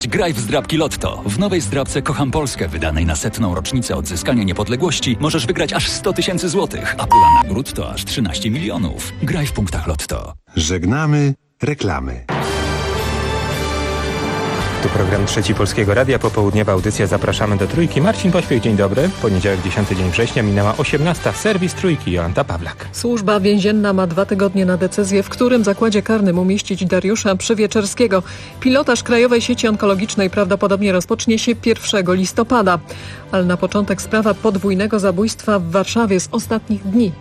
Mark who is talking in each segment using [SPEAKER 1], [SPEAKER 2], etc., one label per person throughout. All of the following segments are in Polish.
[SPEAKER 1] Graj w zdrabki Lotto. W nowej zdrabce Kocham Polskę, wydanej na 100. rocznicę odzyskania niepodległości, możesz wygrać aż 100 000 złotych, a pula nagród to aż 13 milionów. Graj w punktach Lotto.
[SPEAKER 2] Żegnamy reklamy.
[SPEAKER 3] Tu program Trzeci Polskiego Radia, popołudniowa audycja Zapraszamy do Trójki. Marcin Pośpiech, dzień dobry. Poniedziałek, 10 dzień września, minęła 18. Serwis Trójki, Joanna Pawlak.
[SPEAKER 4] Służba więzienna ma 2 tygodnie na decyzję, w którym zakładzie karnym umieścić Dariusza Przywieczerskiego. Pilotaż Krajowej Sieci Onkologicznej prawdopodobnie rozpocznie się 1 listopada. Ale na początek sprawa podwójnego zabójstwa w Warszawie z ostatnich dni.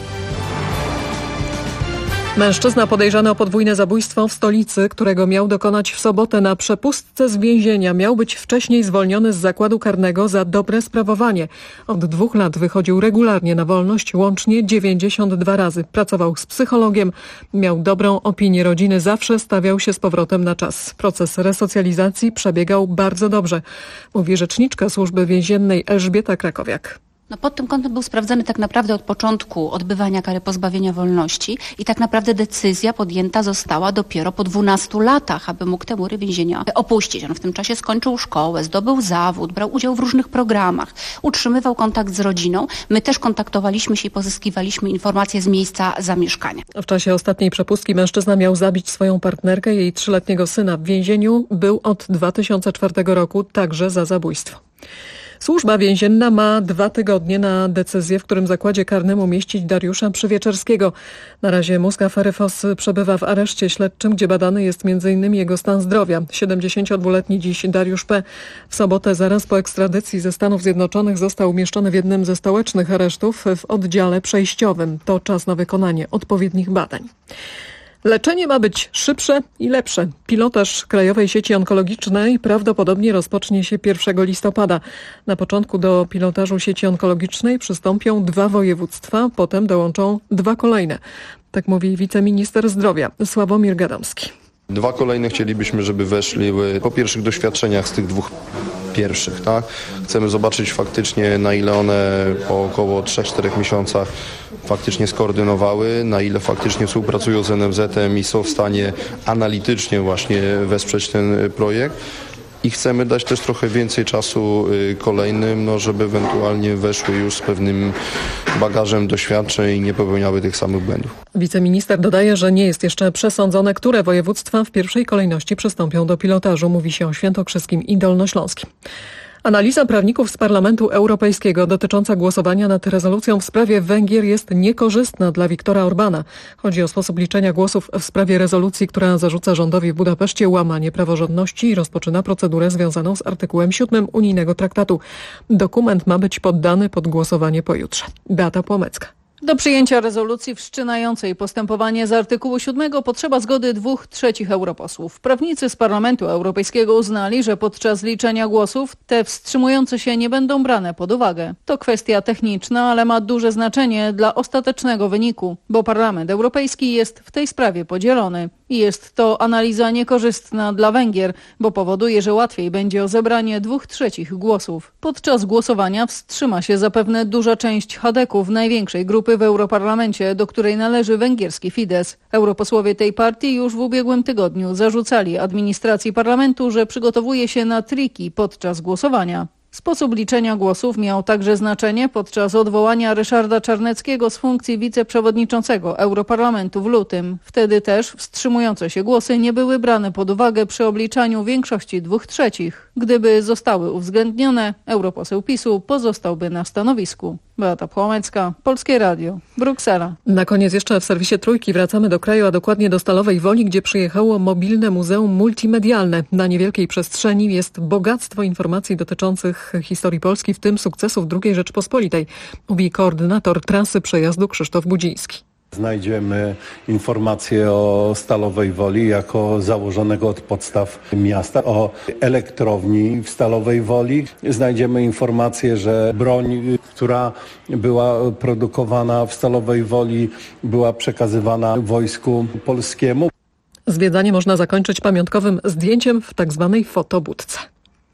[SPEAKER 4] Mężczyzna podejrzany o podwójne zabójstwo w stolicy, którego miał dokonać w sobotę na przepustce z więzienia, miał być wcześniej zwolniony z zakładu karnego za dobre sprawowanie. Od 2 lat wychodził regularnie na wolność, łącznie 92 razy. Pracował z psychologiem, miał dobrą opinię rodziny, zawsze stawiał się z powrotem na czas. Proces resocjalizacji przebiegał bardzo dobrze, mówi rzeczniczka Służby Więziennej Elżbieta Krakowiak.
[SPEAKER 5] Pod tym kątem był sprawdzany tak naprawdę od początku odbywania kary pozbawienia wolności i tak naprawdę decyzja podjęta została dopiero po 12 latach, aby mógł te mury więzienia opuścić. On w tym czasie skończył szkołę, zdobył zawód, brał udział w różnych programach, utrzymywał kontakt z rodziną. My też kontaktowaliśmy się i pozyskiwaliśmy informacje z miejsca zamieszkania.
[SPEAKER 4] W czasie ostatniej przepustki mężczyzna miał zabić swoją partnerkę, jej 3-letniego syna. W więzieniu był od 2004 roku także za zabójstwo. Służba więzienna ma 2 tygodnie na decyzję, w którym zakładzie karnym umieścić Dariusza Przywieczerskiego. Na razie mózg afery FOS przebywa w areszcie śledczym, gdzie badany jest m.in. jego stan zdrowia. 72-letni dziś Dariusz P. w sobotę zaraz po ekstradycji ze Stanów Zjednoczonych został umieszczony w jednym ze stołecznych aresztów w oddziale przejściowym. To czas na wykonanie odpowiednich badań. Leczenie ma być szybsze i lepsze. Pilotaż Krajowej Sieci Onkologicznej prawdopodobnie rozpocznie się 1 listopada. Na początku do pilotażu sieci onkologicznej przystąpią 2 województwa, potem dołączą 2 kolejne. Tak mówi wiceminister zdrowia Sławomir Gadomski.
[SPEAKER 6] 2 kolejne chcielibyśmy, żeby weszły po pierwszych doświadczeniach z tych 2 pierwszych. Tak? Chcemy zobaczyć faktycznie, na ile one po około 3-4 miesiącach faktycznie skoordynowały, na ile faktycznie współpracują z NFZ-em i są w stanie analitycznie właśnie wesprzeć ten projekt. I chcemy dać też trochę więcej czasu kolejnym, żeby ewentualnie weszły już z pewnym bagażem doświadczeń i nie popełniały tych samych błędów.
[SPEAKER 4] Wiceminister dodaje, że nie jest jeszcze przesądzone, które województwa w pierwszej kolejności przystąpią do pilotażu. Mówi się o świętokrzyskim i dolnośląskim. Analiza prawników z Parlamentu Europejskiego dotycząca głosowania nad rezolucją w sprawie Węgier jest niekorzystna dla Viktora Orbána. Chodzi o sposób liczenia głosów w sprawie rezolucji, która zarzuca rządowi w Budapeszcie łamanie praworządności i rozpoczyna procedurę związaną z artykułem 7 unijnego traktatu. Dokument ma być poddany pod głosowanie pojutrze. Beata Płomecka.
[SPEAKER 7] Do przyjęcia rezolucji wszczynającej postępowanie z artykułu 7 potrzeba zgody 2/3 europosłów. Prawnicy z Parlamentu Europejskiego uznali, że podczas liczenia głosów te wstrzymujące się nie będą brane pod uwagę. To kwestia techniczna, ale ma duże znaczenie dla ostatecznego wyniku, bo Parlament Europejski jest w tej sprawie podzielony. I jest to analiza niekorzystna dla Węgier, bo powoduje, że łatwiej będzie o zebranie 2/3 głosów. Podczas głosowania wstrzyma się zapewne duża część chadeków największej grupy w Europarlamencie, do której należy węgierski Fidesz. Europosłowie tej partii już w ubiegłym tygodniu zarzucali administracji parlamentu, że przygotowuje się na triki podczas głosowania. Sposób liczenia głosów miał także znaczenie podczas odwołania Ryszarda Czarneckiego z funkcji wiceprzewodniczącego Europarlamentu w lutym. Wtedy też wstrzymujące się głosy nie były brane pod uwagę przy obliczaniu większości 2/3. Gdyby zostały uwzględnione, europoseł PiS-u pozostałby na stanowisku. Beata Płomecka, Polskie Radio, Bruksela.
[SPEAKER 4] Na koniec jeszcze w serwisie Trójki wracamy do kraju, a dokładnie do Stalowej Woli, gdzie przyjechało mobilne muzeum multimedialne. Na niewielkiej przestrzeni jest bogactwo informacji dotyczących historii Polski, w tym sukcesów II Rzeczpospolitej, mówi koordynator trasy przejazdu Krzysztof Budziński.
[SPEAKER 8] Znajdziemy informacje o Stalowej Woli jako założonego od podstaw miasta, o elektrowni w Stalowej Woli. Znajdziemy informacje, że broń, która była produkowana w Stalowej Woli, była przekazywana wojsku polskiemu.
[SPEAKER 4] Zwiedzanie można zakończyć pamiątkowym zdjęciem w tak zwanej fotobudce.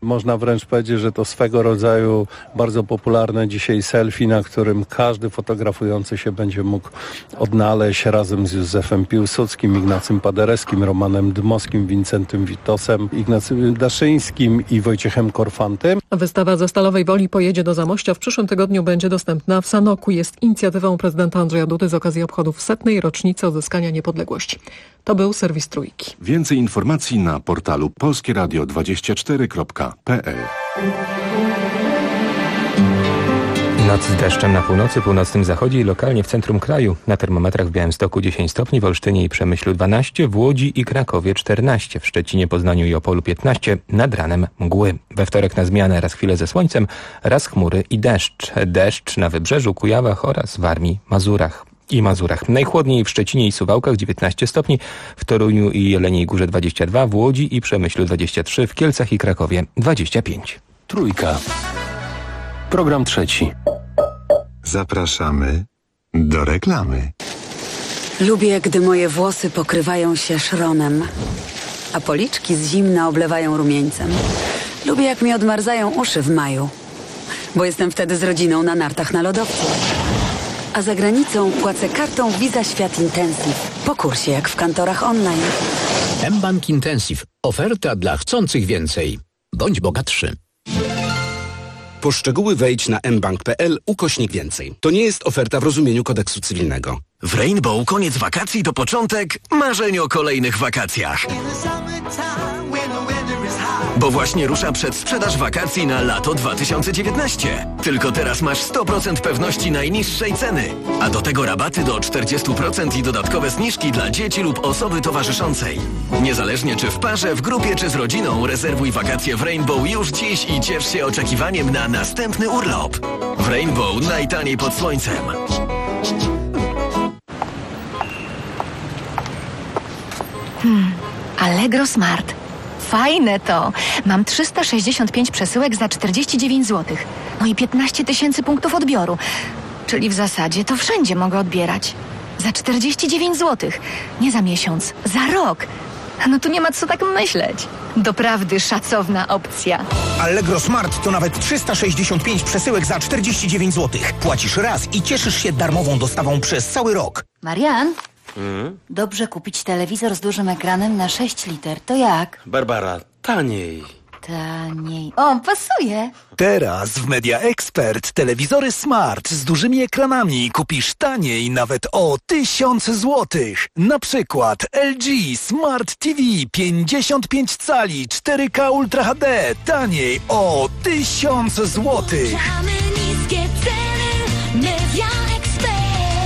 [SPEAKER 8] Można wręcz powiedzieć, że to swego rodzaju bardzo popularne dzisiaj selfie, na którym każdy fotografujący się będzie mógł odnaleźć razem z Józefem Piłsudskim, Ignacym Paderewskim, Romanem Dmowskim, Wincentym Witosem, Ignacym Daszyńskim i Wojciechem Korfantem.
[SPEAKER 4] Wystawa ze Stalowej Woli pojedzie do Zamościa. W przyszłym tygodniu będzie dostępna w Sanoku. Jest inicjatywą prezydenta Andrzeja Dudy z okazji obchodów 100. rocznicy odzyskania niepodległości. To był serwis Trójki.
[SPEAKER 2] Więcej informacji na portalu polskieradio24.pl.
[SPEAKER 3] Noc z deszczem na północy, północnym zachodzie i lokalnie w centrum kraju. Na termometrach w Białymstoku 10 stopni, w Olsztynie i Przemyślu 12, w Łodzi i Krakowie 14, w Szczecinie, Poznaniu i Opolu 15, nad ranem mgły. We wtorek na zmianę raz chwilę ze słońcem, raz chmury i deszcz. Deszcz na Wybrzeżu, Kujawach oraz Warmii, Mazurach. Najchłodniej w Szczecinie i Suwałkach 19 stopni, w Toruniu i Jeleniej Górze 22, w Łodzi i Przemyślu 23, w Kielcach i Krakowie 25.
[SPEAKER 1] Trójka. Program trzeci.
[SPEAKER 2] Zapraszamy do reklamy.
[SPEAKER 9] Lubię, gdy moje włosy pokrywają się szronem, a policzki z zimna oblewają rumieńcem. Lubię, jak mi odmarzają uszy w maju, bo jestem wtedy z rodziną na nartach na lodowcu. A za granicą płacę kartą Visa Świat Intensive. Po kursie, jak w kantorach online.
[SPEAKER 10] mBank Intensive. Oferta dla chcących więcej. Bądź bogatszy.
[SPEAKER 11] Po szczegóły wejdź na mbank.pl/więcej. To nie jest oferta w rozumieniu kodeksu cywilnego.
[SPEAKER 12] W Rainbow koniec wakacji to początek marzeń o kolejnych wakacjach. Bo właśnie rusza przedsprzedaż wakacji na lato 2019. Tylko teraz masz 100% pewności najniższej ceny. A do tego rabaty do 40% i dodatkowe zniżki dla dzieci lub osoby towarzyszącej. Niezależnie czy w parze, w grupie czy z rodziną, rezerwuj wakacje w Rainbow już dziś i ciesz się oczekiwaniem na następny urlop. W Rainbow najtaniej pod słońcem.
[SPEAKER 13] Allegro Smart. Fajne to. Mam 365 przesyłek za 49 zł. No i 15 000 punktów odbioru. Czyli w zasadzie to wszędzie mogę odbierać. Za 49 zł. Nie za miesiąc, za rok. No tu nie ma co tak myśleć. Doprawdy szacowna opcja.
[SPEAKER 14] Allegro Smart to nawet 365 przesyłek za 49 zł. Płacisz raz i cieszysz się darmową dostawą przez cały rok.
[SPEAKER 15] Marian? Dobrze kupić telewizor z dużym ekranem na 6 liter. To jak?
[SPEAKER 16] Barbara, taniej.
[SPEAKER 15] Taniej. O, pasuje.
[SPEAKER 14] Teraz w Media Expert telewizory Smart z dużymi ekranami kupisz taniej nawet o 1000 zł. Na przykład LG Smart TV 55 cali 4K Ultra HD taniej o 1000 zł.
[SPEAKER 17] Mamy niskie ceny. Media Expert.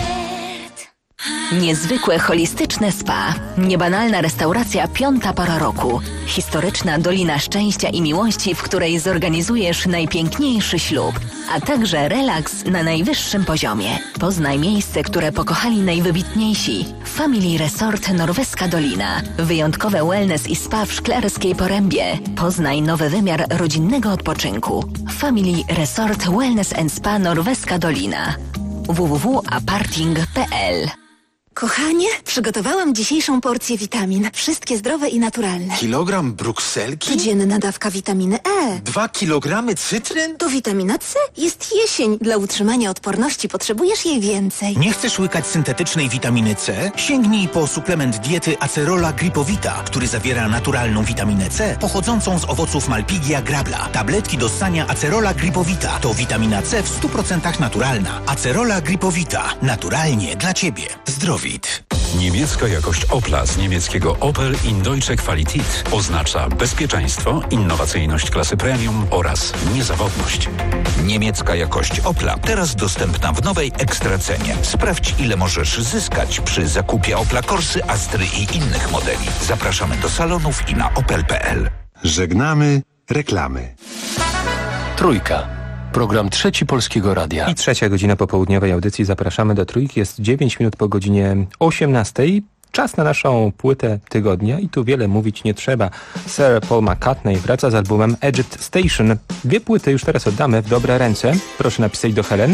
[SPEAKER 18] Niezwykłe holistyczne spa. Niebanalna restauracja piąta pora roku. Historyczna Dolina Szczęścia i Miłości, w której zorganizujesz najpiękniejszy ślub, a także relaks na najwyższym poziomie. Poznaj miejsce, które pokochali najwybitniejsi. Family Resort Norweska Dolina. Wyjątkowe wellness i spa w Szklarskiej Porębie. Poznaj nowy wymiar rodzinnego odpoczynku. Family Resort Wellness and Spa Norweska Dolina. www.aparting.pl.
[SPEAKER 19] Kochanie, przygotowałam dzisiejszą porcję witamin. Wszystkie zdrowe i naturalne.
[SPEAKER 20] Kilogram brukselki?
[SPEAKER 19] Codzienna dawka witaminy E.
[SPEAKER 20] 2 kilogramy cytryn?
[SPEAKER 19] To witamina C. Jest jesień. Dla utrzymania odporności potrzebujesz jej więcej.
[SPEAKER 14] Nie chcesz łykać syntetycznej witaminy C? Sięgnij po suplement diety Acerola Gripowita, który zawiera naturalną witaminę C pochodzącą z owoców Malpighia grabla. Tabletki do ssania Acerola Gripowita to witamina C w 100% naturalna. Acerola Gripowita. Naturalnie dla Ciebie. Zdrowit.
[SPEAKER 21] Niemiecka jakość Opla z niemieckiego Opel in Deutsche Qualität oznacza bezpieczeństwo, innowacyjność klasy premium oraz niezawodność.
[SPEAKER 22] Niemiecka jakość Opla teraz dostępna w nowej ekstracenie. Sprawdź, ile możesz zyskać przy zakupie Opla Corsy, Astry i innych modeli. Zapraszamy do salonów i na opel.pl.
[SPEAKER 2] Żegnamy reklamy.
[SPEAKER 1] Trójka. Program Trzeci Polskiego Radia.
[SPEAKER 3] I 3:00 popołudniowej audycji zapraszamy do Trójki. Jest 9 minut po godzinie 18:00. Czas na naszą płytę tygodnia i tu wiele mówić nie trzeba. Sir Paul McCartney wraca z albumem Egypt Station. 2 płyty już teraz oddamy w dobre ręce. Proszę napisać do Helen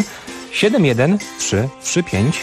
[SPEAKER 3] 71335.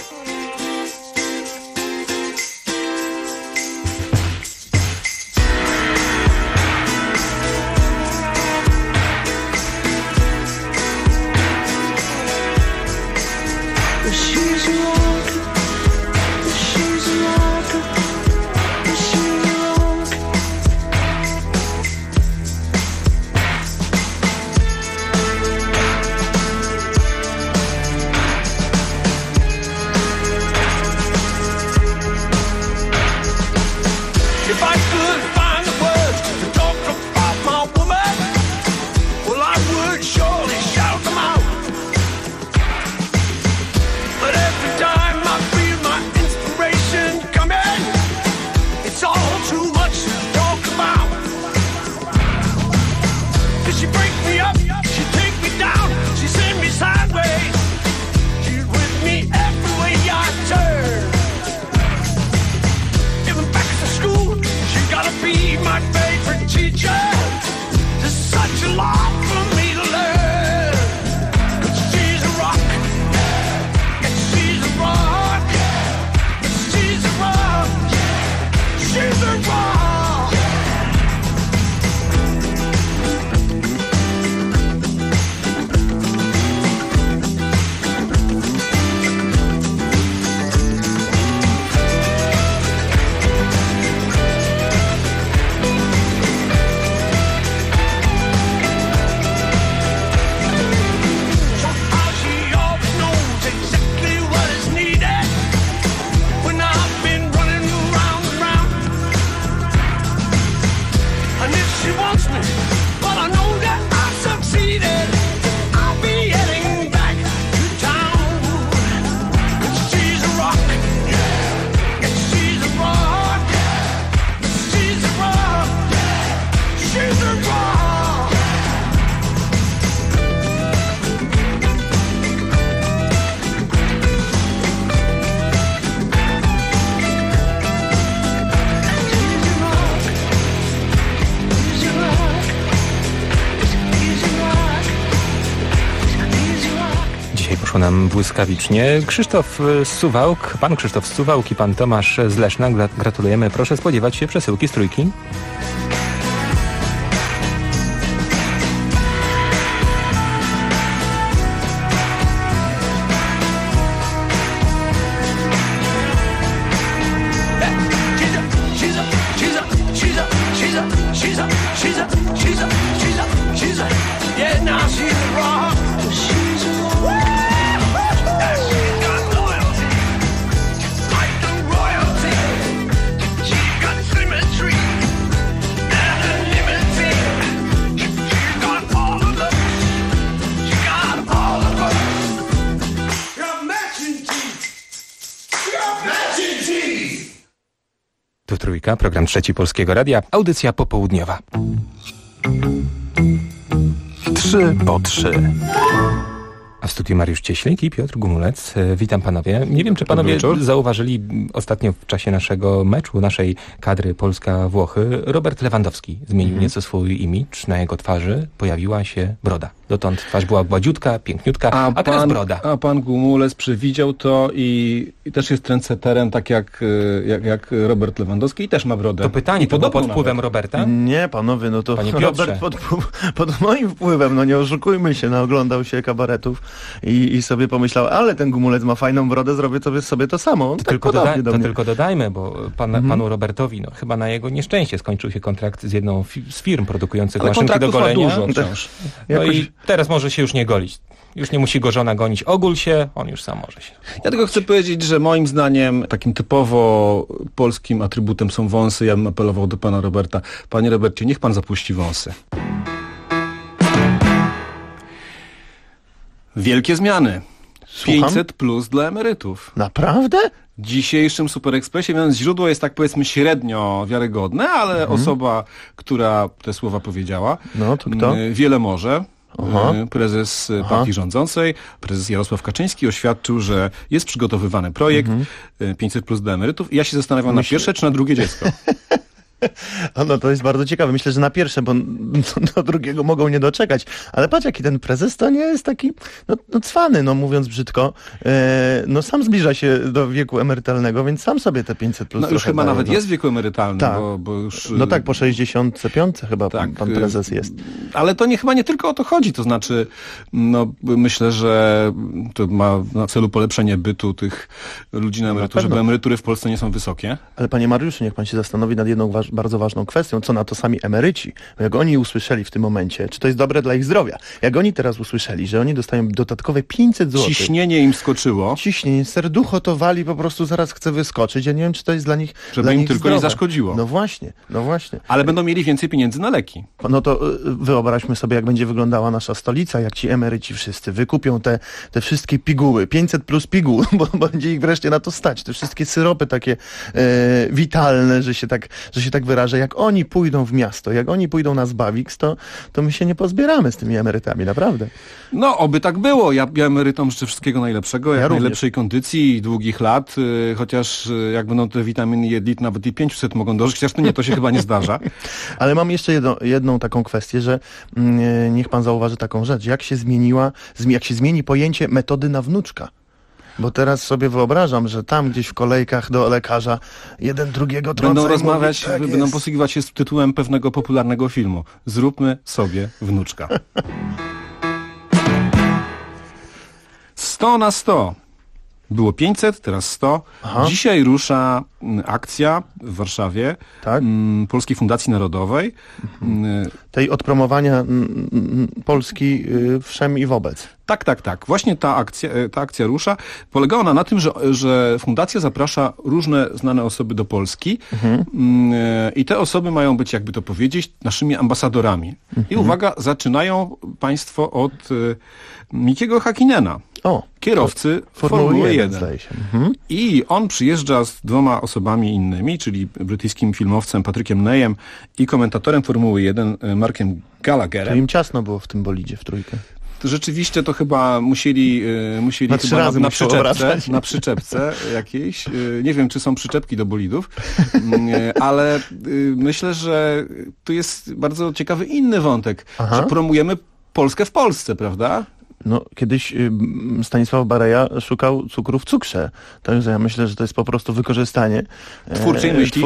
[SPEAKER 5] She break me up, she take me down, she send me sideways. She's with me everywhere I turn. Even back to school, she gotta be my favorite teacher. There's such a lot for me to learn. 'Cause she's a rock, yeah, she's a rock, she's a rock, she's a rock.
[SPEAKER 3] Nam błyskawicznie. Krzysztof Suwałk, pan Krzysztof Suwałk i pan Tomasz z Leszna. Gratulujemy. Proszę spodziewać się przesyłki z Trójki. Tu Trójka, program Trzeci Polskiego Radia, audycja popołudniowa.
[SPEAKER 21] 3 po 3.
[SPEAKER 3] A w studiu Mariusz Cieślik i Piotr Gumulec. Witam panowie. Nie wiem, czy panowie zauważyli ostatnio w czasie naszego meczu, naszej kadry Polska-Włochy, Robert Lewandowski zmienił nieco swój imidż. Na jego twarzy pojawiła się broda. Dotąd twarz była gładziutka, piękniutka, a teraz broda.
[SPEAKER 16] A pan Gumulec przewidział to i też jest trendsetterem, tak jak Robert Lewandowski i też ma brodę.
[SPEAKER 3] To pytanie, to było pod wpływem Roberta?
[SPEAKER 23] Nie, panowie, no to
[SPEAKER 3] Panie
[SPEAKER 23] Robert pod moim wpływem, no nie oszukujmy się, oglądał się kabaretów i sobie pomyślał, ale ten Gumulec ma fajną brodę, zrobię sobie to samo. On
[SPEAKER 3] tylko dodajmy, bo panu Robertowi, chyba na jego nieszczęście skończył się kontrakt z jedną z firm produkujących maszynki do golenia.
[SPEAKER 16] Ma dużo wciąż.
[SPEAKER 3] I teraz może się już nie golić. Już nie musi go żona gonić. Ogól się, on już sam może się.
[SPEAKER 16] Ja tylko chcę powiedzieć, że moim zdaniem takim typowo polskim atrybutem są wąsy. Ja bym apelował do pana Roberta. Panie Robercie, niech pan zapuści wąsy. Wielkie zmiany.
[SPEAKER 23] Słucham?
[SPEAKER 16] 500 plus dla emerytów.
[SPEAKER 23] Naprawdę?
[SPEAKER 16] W dzisiejszym Super Expressie, więc źródło jest tak powiedzmy średnio wiarygodne, ale osoba, która te słowa powiedziała,
[SPEAKER 23] no to kto?
[SPEAKER 16] Wiele może. Prezes partii rządzącej, prezes Jarosław Kaczyński oświadczył, że jest przygotowywany projekt 500 plus dla emerytów i ja się zastanawiam na pierwsze czy na drugie dziecko.
[SPEAKER 23] No to jest bardzo ciekawe. Myślę, że na pierwsze, bo do drugiego mogą nie doczekać. Ale patrz, jaki ten prezes to nie jest taki cwany, mówiąc brzydko. Sam zbliża się do wieku emerytalnego, więc sam sobie te 500 plus
[SPEAKER 16] już chyba
[SPEAKER 23] daje,
[SPEAKER 16] nawet jest w wieku emerytalnym.
[SPEAKER 23] Tak.
[SPEAKER 16] Bo już...
[SPEAKER 23] No tak, po 65 chyba pan prezes jest.
[SPEAKER 16] Ale to chyba nie tylko o to chodzi. To znaczy, myślę, że to ma na celu polepszenie bytu tych ludzi na emeryturze, bo emerytury w Polsce nie są wysokie.
[SPEAKER 23] Ale panie Mariuszu, niech pan się zastanowi nad jedną bardzo ważną kwestią, co na to sami emeryci. Bo jak oni usłyszeli w tym momencie, czy to jest dobre dla ich zdrowia, jak oni teraz usłyszeli, że oni dostają dodatkowe 500 zł.
[SPEAKER 16] Ciśnienie im skoczyło.
[SPEAKER 23] Ciśnienie, serducho to wali, po prostu zaraz chce wyskoczyć. Ja nie wiem, czy to jest dla nich
[SPEAKER 16] żeby im tylko zdrowe. Nie zaszkodziło.
[SPEAKER 23] No właśnie.
[SPEAKER 16] Ale będą mieli więcej pieniędzy na leki.
[SPEAKER 23] No to wyobraźmy sobie, jak będzie wyglądała nasza stolica, jak ci emeryci wszyscy wykupią te wszystkie piguły, 500 plus piguł, bo będzie ich wreszcie na to stać. Te wszystkie syropy takie witalne, że się tak wyrażę. Jak oni pójdą w miasto, jak oni pójdą na Zbawix, to my się nie pozbieramy z tymi emerytami, naprawdę.
[SPEAKER 16] No, oby tak było. Ja emerytom życzę wszystkiego najlepszego, jak najlepszej kondycji i długich lat, chociaż jak będą te witaminy jedli, to nawet i 500 mogą dożyć, chociaż to się chyba nie zdarza.
[SPEAKER 23] Ale mam jeszcze jedną taką kwestię, że niech pan zauważy taką rzecz. Jak się zmieni pojęcie metody na wnuczka. Bo teraz sobie wyobrażam, że tam gdzieś w kolejkach do lekarza jeden drugiego trąca.
[SPEAKER 16] Będą rozmawiać, będą posługiwać się tytułem pewnego popularnego filmu. Zróbmy sobie wnuczka. 100 na 100. Było 500, teraz 100. Aha. Dzisiaj rusza akcja w Warszawie Polskiej Fundacji Narodowej.
[SPEAKER 23] Tej od promowania Polski wszem i wobec.
[SPEAKER 16] Tak. Właśnie ta akcja rusza. Polega ona na tym, że fundacja zaprasza różne znane osoby do Polski i te osoby mają być, jakby to powiedzieć, naszymi ambasadorami. I uwaga, zaczynają państwo od Mickiego Häkkinena. Kierowcy Formuły 1.
[SPEAKER 23] Zdaje się.
[SPEAKER 16] I on przyjeżdża z 2 osobami innymi, czyli brytyjskim filmowcem Patrykiem Neyem i komentatorem Formuły 1 Markiem Gallagherem.
[SPEAKER 23] To im ciasno było w tym bolidzie w trójkę.
[SPEAKER 16] Rzeczywiście to chyba musieli chyba na przyczepce jakiejś. Nie wiem, czy są przyczepki do bolidów, ale myślę, że tu jest bardzo ciekawy inny wątek, że promujemy Polskę w Polsce, prawda?
[SPEAKER 23] No, kiedyś Stanisław Bareja szukał cukru w cukrze. Także ja myślę, że to jest po prostu wykorzystanie
[SPEAKER 16] twórczej myśli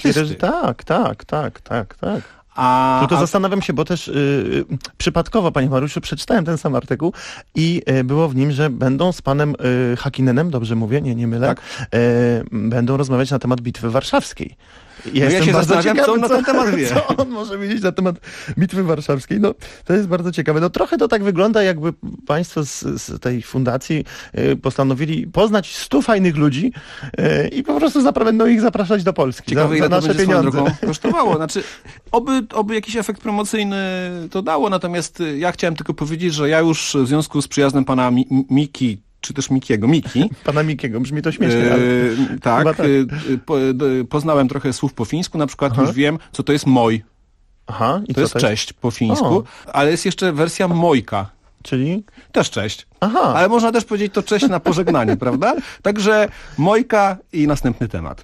[SPEAKER 23] Tak. Tylko zastanawiam się, bo też przypadkowo, panie Mariuszu, przeczytałem ten sam artykuł i było w nim, że będą z panem Häkkinenem, dobrze mówię, nie mylę, będą rozmawiać na temat Bitwy Warszawskiej.
[SPEAKER 16] Ja się zastanawiam, co on na ten temat wie.
[SPEAKER 23] Co on może wiedzieć na temat Bitwy Warszawskiej? No, to jest bardzo ciekawe. No, trochę to tak wygląda, jakby państwo z tej fundacji postanowili poznać 100 fajnych ludzi i po prostu będą ich zapraszać do Polski.
[SPEAKER 16] Ciekawe, ile
[SPEAKER 23] za nasze
[SPEAKER 16] to będzie
[SPEAKER 23] pieniądze.
[SPEAKER 16] swoją drogą kosztowało. Znaczy, oby jakiś efekt promocyjny to dało, natomiast ja chciałem tylko powiedzieć, że ja już w związku z przyjazdem pana Miki, czy też Miki.
[SPEAKER 23] Pana Mikiego, brzmi to śmiesznie.
[SPEAKER 16] Ale... poznałem trochę słów po fińsku, na przykład już wiem, co to jest moj.
[SPEAKER 23] I
[SPEAKER 16] to jest cześć po fińsku, ale jest jeszcze wersja mojka.
[SPEAKER 23] Czyli?
[SPEAKER 16] Też cześć. Ale można też powiedzieć to cześć na pożegnanie, prawda? Także mojka i następny temat.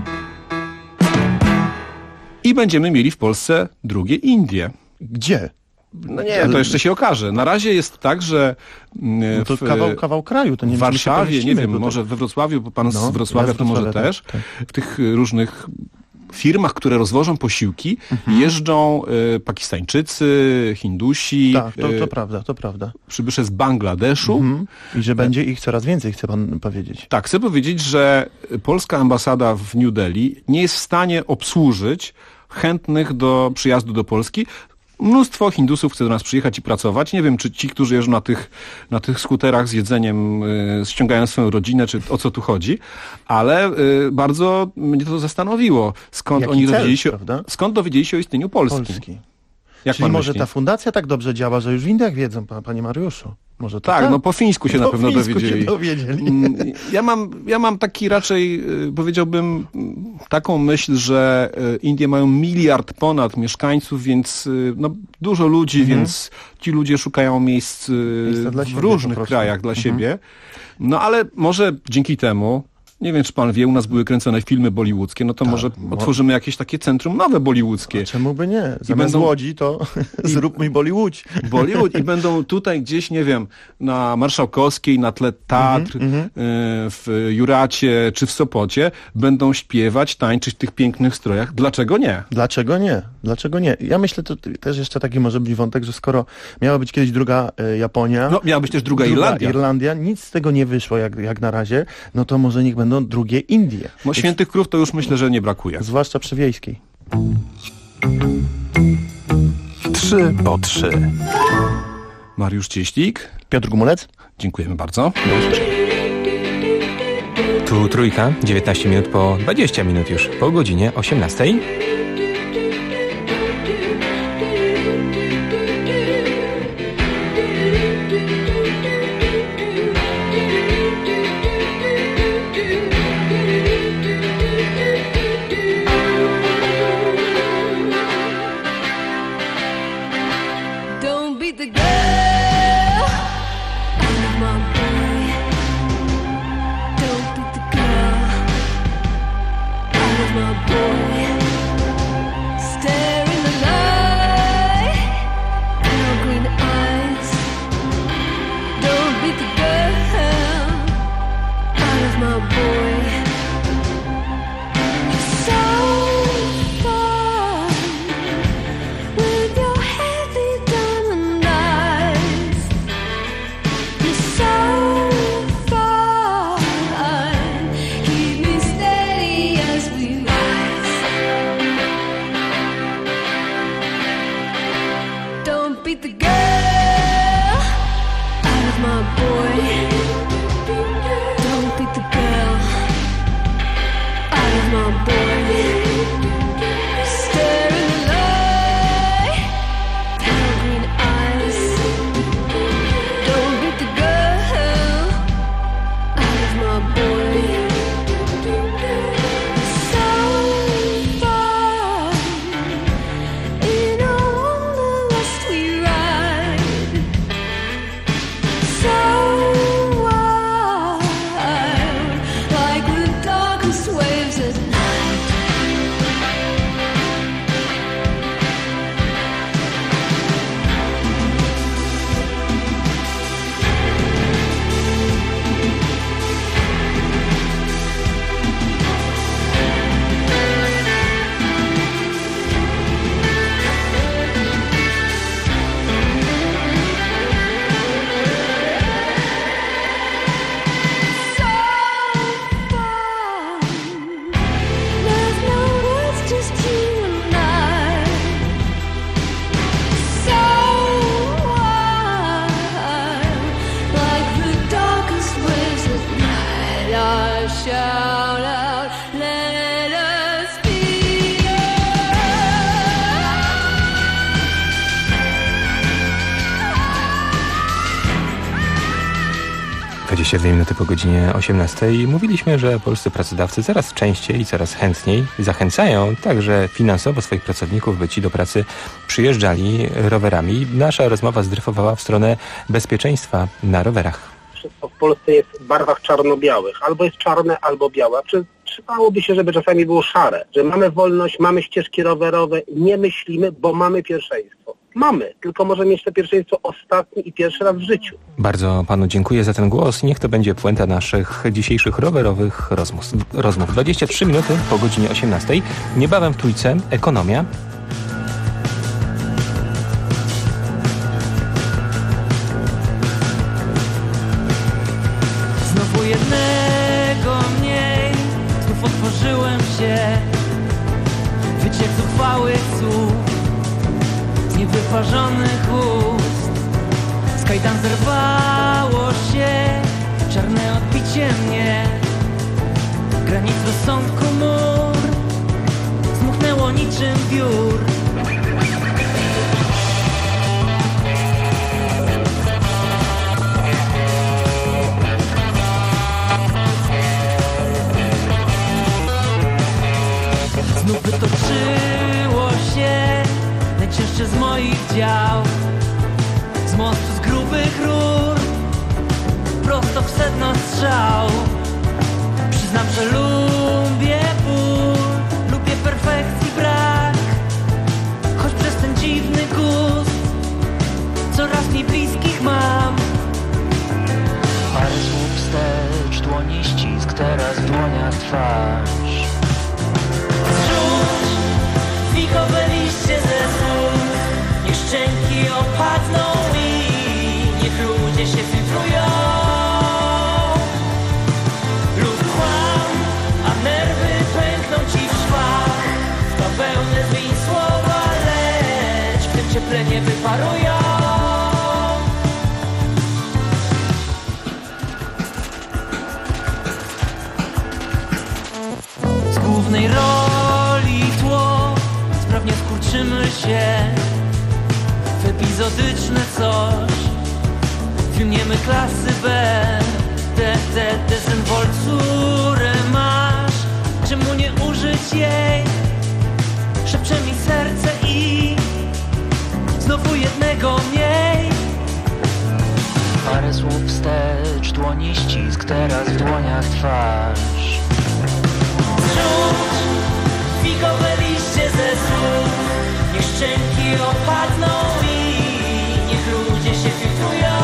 [SPEAKER 16] I będziemy mieli w Polsce drugie Indie.
[SPEAKER 23] Gdzie?
[SPEAKER 16] No nie, to jeszcze się okaże. Na razie jest tak, że
[SPEAKER 23] to kawał kraju. To nie
[SPEAKER 16] w Warszawie, nie wiem, może we Wrocławiu, bo pan z Wrocławia to może też. Tak. W tych różnych firmach, które rozwożą posiłki, jeżdżą Pakistańczycy, Hindusi.
[SPEAKER 23] Tak, to prawda.
[SPEAKER 16] Przybysze z Bangladeszu.
[SPEAKER 23] I że będzie ich coraz więcej, chce pan powiedzieć.
[SPEAKER 16] Tak, chcę powiedzieć, że polska ambasada w New Delhi nie jest w stanie obsłużyć chętnych do przyjazdu do Polski. Mnóstwo Hindusów chce do nas przyjechać i pracować. Nie wiem, czy ci, którzy jeżdżą na tych skuterach z jedzeniem, ściągają swoją rodzinę, czy o co tu chodzi, ale bardzo mnie to zastanowiło. Skąd dowiedzieli się o istnieniu Polski.
[SPEAKER 23] Czyli może ta fundacja tak dobrze działa, że już w Indiach wiedzą, panie Mariuszu? Może to
[SPEAKER 16] tak, no po fińsku się na pewno dowiedzieli. Ja mam taki raczej, powiedziałbym, taką myśl, że Indie mają 1 miliard ponad mieszkańców, więc dużo ludzi, więc ci ludzie szukają miejsc w różnych krajach dla siebie. No ale może dzięki temu, nie wiem, czy pan wie, u nas były kręcone filmy bollywoodzkie, no to może otworzymy jakieś takie centrum nowe bollywoodzkie.
[SPEAKER 23] Czemu by nie? Zamiast Łodzi to zróbmy Bollywood.
[SPEAKER 16] I będą tutaj gdzieś, nie wiem, na Marszałkowskiej, na tle teatr, w Juracie czy w Sopocie, będą śpiewać, tańczyć w tych pięknych strojach. Dlaczego nie?
[SPEAKER 23] Dlaczego nie? Ja myślę, to też jeszcze taki może być wątek, że skoro miała być kiedyś druga Japonia...
[SPEAKER 16] No, miała być też druga
[SPEAKER 23] Irlandia. Nic z tego nie wyszło jak na razie, no to może niech będą drugie Indie.
[SPEAKER 16] No świętych krów to już myślę, że nie brakuje.
[SPEAKER 23] Zwłaszcza przy wiejskiej.
[SPEAKER 21] 3 po 3.
[SPEAKER 16] Mariusz Cieślik.
[SPEAKER 23] Piotr Gumulec.
[SPEAKER 16] Dziękujemy bardzo.
[SPEAKER 23] Do usłyszenia.
[SPEAKER 3] Tu Trójka, 19 minut po 20 minut już, po godzinie 18.
[SPEAKER 17] beat the girl out of my boy. Don't beat the girl out of my boy. Stare in the light, pale green eyes. Don't beat the girl out of my boy. So far in a wanderlust we ride. So wild, like the darkest waves at night. There's no words, just you and I. So wild, like the darkest waves at night. I shout out, let us be.
[SPEAKER 3] 22 minuty po godzinie 18. Mówiliśmy, że polscy pracodawcy coraz częściej i coraz chętniej zachęcają także finansowo swoich pracowników, by ci do pracy przyjeżdżali rowerami. Nasza rozmowa zdryfowała w stronę bezpieczeństwa na rowerach.
[SPEAKER 6] Wszystko w Polsce jest w barwach czarno-białych. Albo jest czarne, albo białe. Przydałoby się, żeby czasami było szare. Że mamy wolność, mamy ścieżki rowerowe, nie myślimy, bo mamy pierwszeństwo. Mamy, tylko możemy mieć to pierwszeństwo ostatni i pierwszy raz w życiu.
[SPEAKER 3] Bardzo panu dziękuję za ten głos. Niech to będzie puenta naszych dzisiejszych rowerowych rozmów. 23 minuty po godzinie 18. Niebawem w Trójce ekonomia.
[SPEAKER 5] Znowu jednego mniej, znów otworzyłem się. Wyciek zuchwałych słów, z niewyparzonych ust. Z kajdan zerwało się, czarne odbicie mnie. Granic rozsądku mur, zmuchnęło niczym wiór. Znów wytoczyło się najcięższe z moich dział. Z mostu z grubych rur, prosto w sedno strzał. Przyznam, że lubię ból, lubię perfekcji brak. Choć przez ten dziwny gust coraz mniej bliskich mam. Parę słów wstecz, dłoni ścisk, teraz w dłoniach twarz. Zrzuć fikowe liście ze słów, niech szczęki opadną mi, niech ludzie się filtrują. Lub kłam, a nerwy pękną ci w szwach. W bawełnę zmień słowa, lecz w tym cieple nie wyparują. Z głównej roli w tło sprawnie skurczymy się w epizodyczne coś. Filmiemy klasy B, dezynwolturę masz. Czemu nie użyć jej? Szepcze mi serce i znowu jednego mniej. Parę słów wstecz, dłoni ścisk, teraz w dłoniach twarz. Zrzuć fikowe liście ze słów, niech szczęki opadną i niech ludzie się filtrują.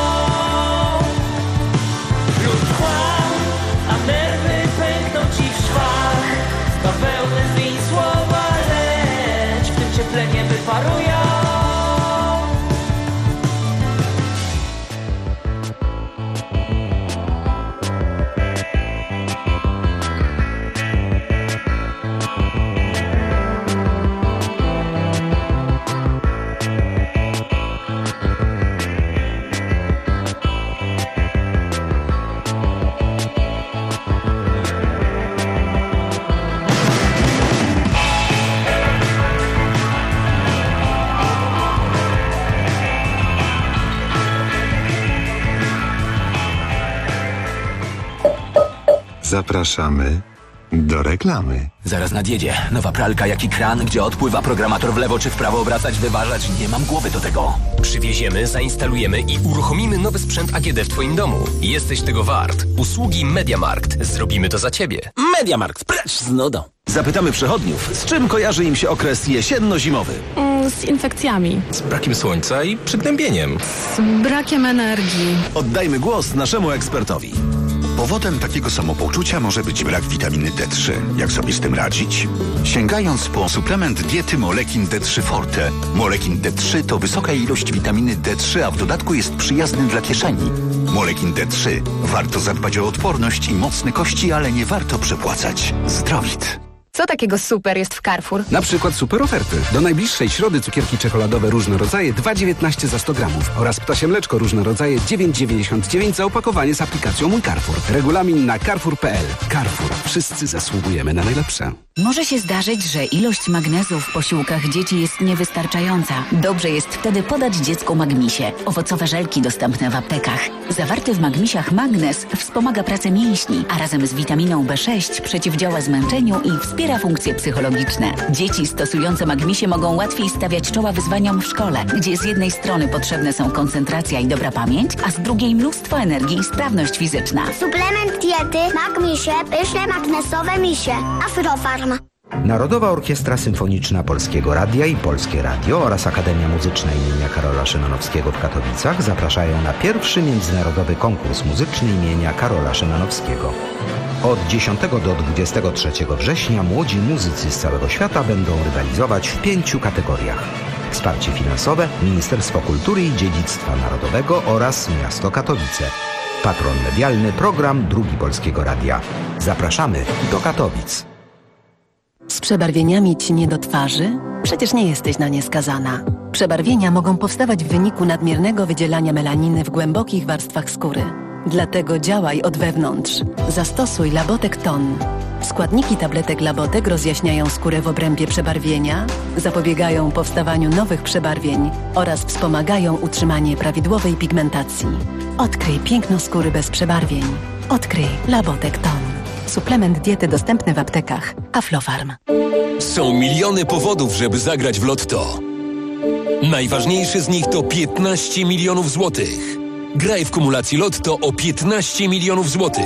[SPEAKER 5] Lub kłam, a nerwy pękną ci w szwach. Z bawełny zmień słowa, lecz w tym cieple nie wyparują.
[SPEAKER 2] Zapraszamy do reklamy.
[SPEAKER 4] Zaraz nadjedzie. Nowa pralka jak i kran, gdzie odpływa programator w lewo czy w prawo obracać, wyważać. Nie mam głowy do tego.
[SPEAKER 7] Przywieziemy, zainstalujemy i uruchomimy nowy sprzęt AGD w Twoim domu. Jesteś tego wart. Usługi MediaMarkt. Zrobimy to za Ciebie.
[SPEAKER 12] MediaMarkt, precz z nudą. Zapytamy przechodniów, z czym kojarzy im się okres jesienno-zimowy?
[SPEAKER 8] Z infekcjami.
[SPEAKER 7] Z brakiem słońca i przygnębieniem.
[SPEAKER 8] Z brakiem energii.
[SPEAKER 12] Oddajmy głos naszemu ekspertowi.
[SPEAKER 24] Powodem takiego samopoczucia może być brak witaminy D3. Jak sobie z tym radzić? Sięgając po suplement diety Molekin D3 Forte. Molekin D3 to wysoka ilość witaminy D3, a w dodatku jest przyjazny dla kieszeni. Molekin D3. Warto zadbać o odporność i mocne kości, ale nie warto przepłacać. Zdrowit.
[SPEAKER 13] Co takiego super jest w Carrefour?
[SPEAKER 11] Na przykład super oferty. Do najbliższej środy cukierki czekoladowe różne rodzaje 2,19 za 100 gramów oraz ptasie mleczko różne rodzaje 9,99 za opakowanie z aplikacją Mój Carrefour. Regulamin na carrefour.pl. Carrefour. Wszyscy zasługujemy na najlepsze.
[SPEAKER 18] Może się zdarzyć, że ilość magnezu w posiłkach dzieci jest niewystarczająca. Dobrze jest wtedy podać dziecku magmisie. Owocowe żelki dostępne w aptekach. Zawarty w magmisiach magnez wspomaga pracę mięśni, a razem z witaminą B6 przeciwdziała zmęczeniu i wspiera funkcje psychologiczne. Dzieci stosujące magmisie mogą łatwiej stawiać czoła wyzwaniom w szkole, gdzie z jednej strony potrzebne są koncentracja i dobra pamięć, a z drugiej mnóstwo energii i sprawność fizyczna.
[SPEAKER 25] Suplement diety Magmisie, pyszne magnesowe misie. Afrofarm.
[SPEAKER 26] Narodowa Orkiestra Symfoniczna Polskiego Radia i Polskie Radio oraz Akademia Muzyczna imienia Karola Szymanowskiego w Katowicach zapraszają na pierwszy międzynarodowy konkurs muzyczny imienia Karola Szymanowskiego. Od 10 do 23 września młodzi muzycy z całego świata będą rywalizować w 5 kategoriach. Wsparcie finansowe Ministerstwo Kultury i Dziedzictwa Narodowego oraz Miasto Katowice. Patron medialny program Drugi Polskiego Radia. Zapraszamy do Katowic.
[SPEAKER 27] Z przebarwieniami ci nie do twarzy? Przecież nie jesteś na nie skazana. Przebarwienia mogą powstawać w wyniku nadmiernego wydzielania melaniny w głębokich warstwach skóry. Dlatego działaj od wewnątrz. Zastosuj Labotek Ton. Składniki tabletek Labotek rozjaśniają skórę w obrębie przebarwienia, zapobiegają powstawaniu nowych przebarwień oraz wspomagają utrzymanie prawidłowej pigmentacji. Odkryj piękno skóry bez przebarwień. Odkryj Labotek Ton. Suplement diety dostępny w aptekach. Aflofarm.
[SPEAKER 7] Są miliony powodów, żeby zagrać w Lotto. Najważniejszy z nich to 15 milionów złotych. Graj w kumulacji Lotto o 15 milionów złotych.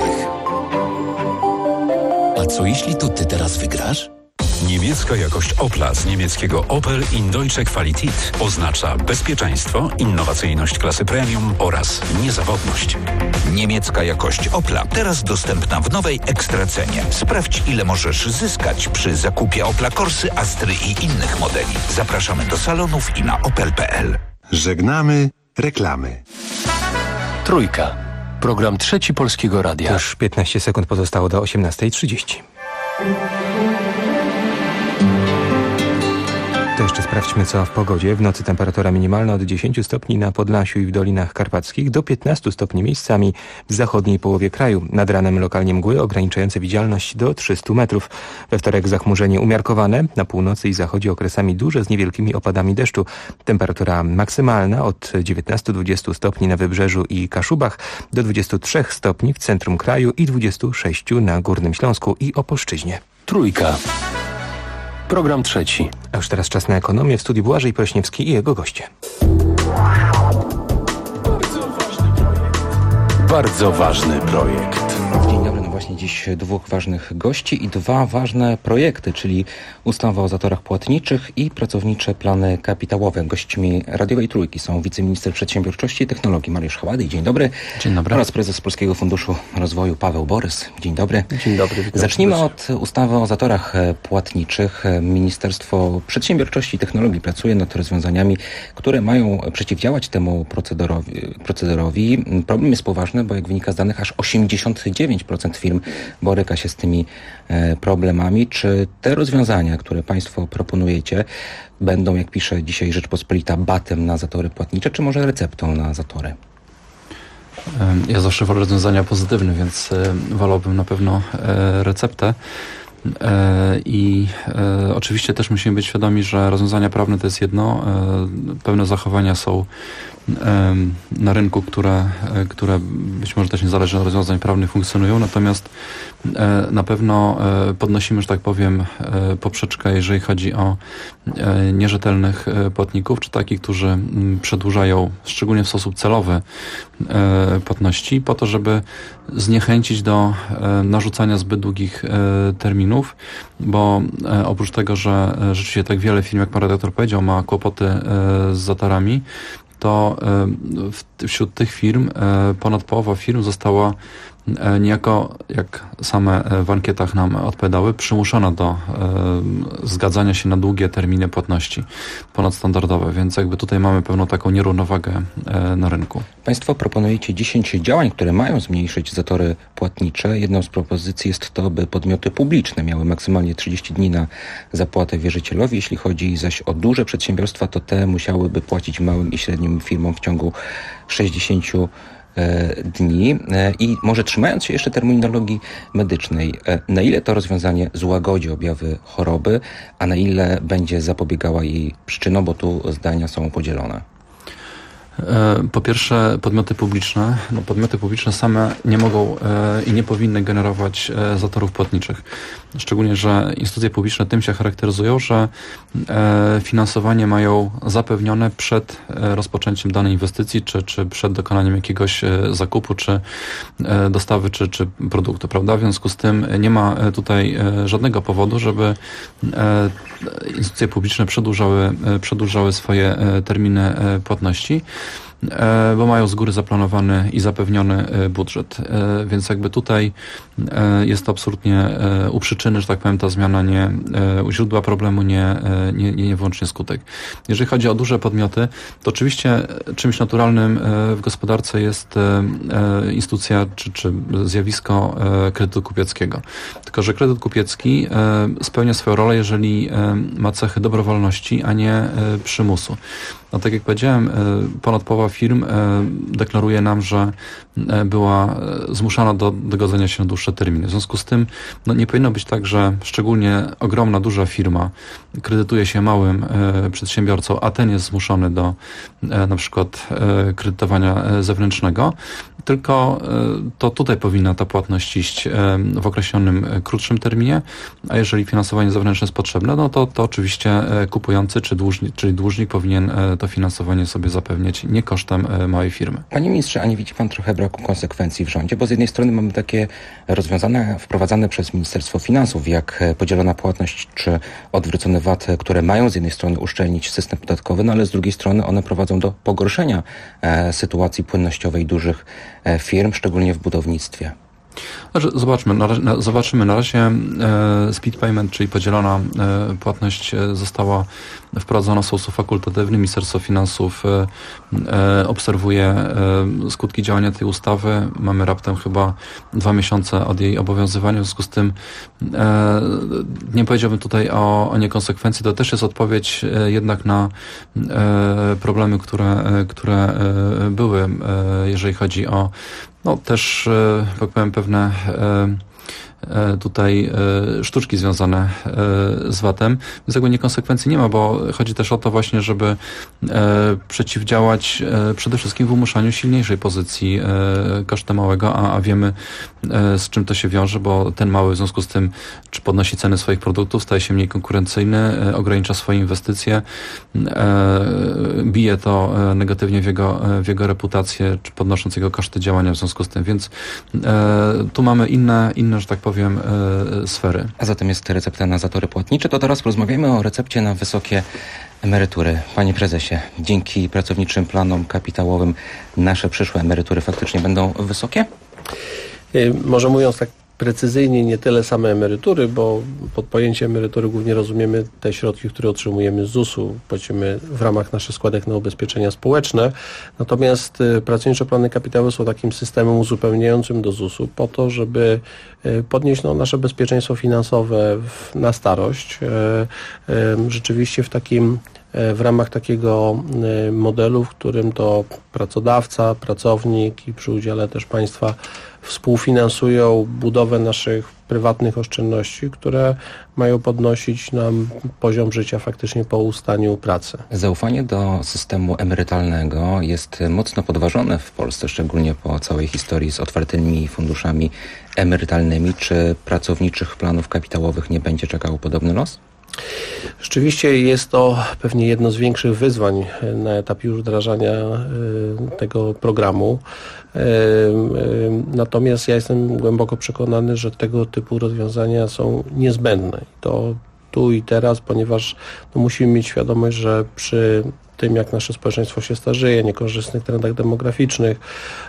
[SPEAKER 7] A co jeśli to ty teraz wygrasz?
[SPEAKER 21] Niemiecka jakość Opla z niemieckiego Opel in Deutsche Qualität oznacza bezpieczeństwo, innowacyjność klasy premium oraz niezawodność.
[SPEAKER 22] Niemiecka jakość Opla teraz dostępna w nowej ekstracenie. Sprawdź, ile możesz zyskać przy zakupie Opla Corsy, Astry i innych modeli. Zapraszamy do salonów i na opel.pl.
[SPEAKER 2] Żegnamy reklamy.
[SPEAKER 7] Trójka. Program Trzeci Polskiego Radia.
[SPEAKER 3] Już 15 sekund pozostało do 18:30. To jeszcze sprawdźmy, co w pogodzie. W nocy temperatura minimalna od 10 stopni na Podlasiu i w Dolinach Karpackich do 15 stopni miejscami w zachodniej połowie kraju. Nad ranem lokalnie mgły ograniczające widzialność do 300 metrów. We wtorek zachmurzenie umiarkowane, na północy i zachodzie okresami duże z niewielkimi opadami deszczu. Temperatura maksymalna od 19-20 stopni na Wybrzeżu i Kaszubach do 23 stopni w centrum kraju i 26 na Górnym Śląsku i Opolszczyźnie.
[SPEAKER 7] Trójka. Program trzeci.
[SPEAKER 3] A już teraz czas na ekonomię. W studiu Błażej Prośniewski i jego goście.
[SPEAKER 7] Bardzo ważny projekt.
[SPEAKER 28] Dzień dobry, no właśnie dziś dwóch ważnych gości i dwa ważne projekty, czyli ustawa o zatorach płatniczych i pracownicze plany kapitałowe. Gośćmi radiowej Trójki są wiceminister przedsiębiorczości i technologii Mariusz Hałady. Dzień dobry.
[SPEAKER 29] Dzień dobry.
[SPEAKER 28] Oraz prezes Polskiego Funduszu Rozwoju Paweł Borys. Dzień dobry.
[SPEAKER 29] Dzień dobry.
[SPEAKER 28] Zacznijmy od ustawy o zatorach płatniczych. Ministerstwo Przedsiębiorczości i Technologii pracuje nad rozwiązaniami, które mają przeciwdziałać temu procederowi. Problem jest poważny, bo jak wynika z danych, aż 89% firm boryka się z tymi problemami. Czy te rozwiązania, które Państwo proponujecie, będą, jak pisze dzisiaj Rzeczpospolita, batem na zatory płatnicze, czy może receptą na zatory?
[SPEAKER 29] Ja zawsze wolę rozwiązania pozytywne, więc wolałbym na pewno receptę.
[SPEAKER 1] I oczywiście też musimy być świadomi, że rozwiązania prawne to jest jedno, pewne zachowania są na rynku, które być może też niezależnie od rozwiązań prawnych funkcjonują, natomiast na pewno podnosimy, że tak powiem, poprzeczkę, jeżeli chodzi o nierzetelnych płatników, czy takich, którzy przedłużają, szczególnie w sposób celowy, płatności, po to, żeby zniechęcić do narzucania zbyt długich terminów, bo oprócz tego, że rzeczywiście tak wiele firm, jak pan redaktor powiedział, ma kłopoty z zatorami, to wśród tych firm ponad połowa firm została niejako, jak same w ankietach nam odpowiadały, przymuszona do zgadzania się na długie terminy płatności ponadstandardowe, więc jakby tutaj mamy pewną taką nierównowagę na rynku.
[SPEAKER 28] Państwo proponujecie 10 działań, które mają zmniejszyć zatory płatnicze. Jedną z propozycji jest to, by podmioty publiczne miały maksymalnie 30 dni na zapłatę wierzycielowi. Jeśli chodzi zaś o duże przedsiębiorstwa, to te musiałyby płacić małym i średnim firmom w ciągu 60 dni. I może trzymając się jeszcze terminologii medycznej, na ile to rozwiązanie złagodzi objawy choroby, a na ile będzie zapobiegała jej przyczynom, bo tu zdania są podzielone.
[SPEAKER 1] Po pierwsze, podmioty publiczne same nie mogą i nie powinny generować zatorów płatniczych. Szczególnie, że instytucje publiczne tym się charakteryzują, że finansowanie mają zapewnione przed rozpoczęciem danej inwestycji, czy przed dokonaniem jakiegoś zakupu, czy dostawy, czy produktu, prawda? W związku z tym nie ma tutaj żadnego powodu, żeby instytucje publiczne przedłużały swoje terminy płatności, bo mają z góry zaplanowany i zapewniony budżet. Więc jakby tutaj jest to absolutnie u przyczyny, że tak powiem, ta zmiana nie u źródła problemu, nie wyłącznie skutek. Jeżeli chodzi o duże podmioty, to oczywiście czymś naturalnym w gospodarce jest instytucja czy zjawisko kredytu kupieckiego. Tylko że kredyt kupiecki spełnia swoją rolę, jeżeli ma cechy dobrowolności, a nie przymusu. No tak jak powiedziałem, ponad połowa firm deklaruje nam, że była zmuszana do godzenia się na dłuższe terminy. W związku z tym nie powinno być tak, że szczególnie ogromna, duża firma kredytuje się małym przedsiębiorcą, a ten jest zmuszony do na przykład kredytowania zewnętrznego, tylko to tutaj powinna ta płatność iść w określonym, krótszym terminie, a jeżeli finansowanie zewnętrzne jest potrzebne, no to oczywiście kupujący czyli dłużnik powinien to finansowanie sobie zapewniać nie kosztem małej firmy.
[SPEAKER 28] Panie ministrze, a nie widzi pan trochę braku konsekwencji w rządzie? Bo z jednej strony mamy takie rozwiązania wprowadzane przez Ministerstwo Finansów, jak podzielona płatność czy odwrócony VAT, które mają z jednej strony uszczelnić system podatkowy, no ale z drugiej strony one prowadzą do pogorszenia sytuacji płynnościowej dużych firm, szczególnie w budownictwie.
[SPEAKER 1] Zobaczymy. Na razie split payment, czyli podzielona płatność została wprowadzona w sposób fakultatywny. Ministerstwo Finansów obserwuje skutki działania tej ustawy. Mamy raptem chyba 2 miesiące od jej obowiązywania. W związku z tym nie powiedziałbym tutaj o niekonsekwencji. To też jest odpowiedź jednak na problemy, które były, jeżeli chodzi o też, jak powiem, pewne tutaj sztuczki związane z VAT-em. Więc jakby niekonsekwencji nie ma, bo chodzi też o to właśnie, żeby przeciwdziałać przede wszystkim wymuszaniu silniejszej pozycji kosztem małego, a wiemy z czym to się wiąże, bo ten mały w związku z tym, czy podnosi ceny swoich produktów, staje się mniej konkurencyjny, ogranicza swoje inwestycje, bije to negatywnie w jego reputację, czy podnosząc jego koszty działania w związku z tym. Więc tu mamy inne, że tak powiem, sfery.
[SPEAKER 28] A zatem jest recepta na zatory płatnicze. To teraz porozmawiamy o recepcie na wysokie emerytury. Panie prezesie, dzięki pracowniczym planom kapitałowym nasze przyszłe emerytury faktycznie będą wysokie?
[SPEAKER 9] Może mówiąc tak precyzyjnie, nie tyle same emerytury, bo pod pojęciem emerytury głównie rozumiemy te środki, które otrzymujemy z ZUS-u, płacimy w ramach naszych składek na ubezpieczenia społeczne. Natomiast pracownicze plany kapitałowe są takim systemem uzupełniającym do ZUS-u po to, żeby podnieść nasze bezpieczeństwo finansowe na starość. Rzeczywiście w takim w ramach takiego modelu, w którym to pracodawca, pracownik i przy udziale też państwa współfinansują budowę naszych prywatnych oszczędności, które mają podnosić nam poziom życia faktycznie po ustaniu pracy.
[SPEAKER 28] Zaufanie do systemu emerytalnego jest mocno podważone w Polsce, szczególnie po całej historii z otwartymi funduszami emerytalnymi. Czy pracowniczych planów kapitałowych nie będzie czekał podobny los?
[SPEAKER 9] Rzeczywiście jest to pewnie jedno z większych wyzwań na etapie już wdrażania tego programu. Natomiast ja jestem głęboko przekonany, że tego typu rozwiązania są niezbędne. To tu i teraz, ponieważ musimy mieć świadomość, że przy tym, jak nasze społeczeństwo się starzeje, niekorzystnych trendach demograficznych,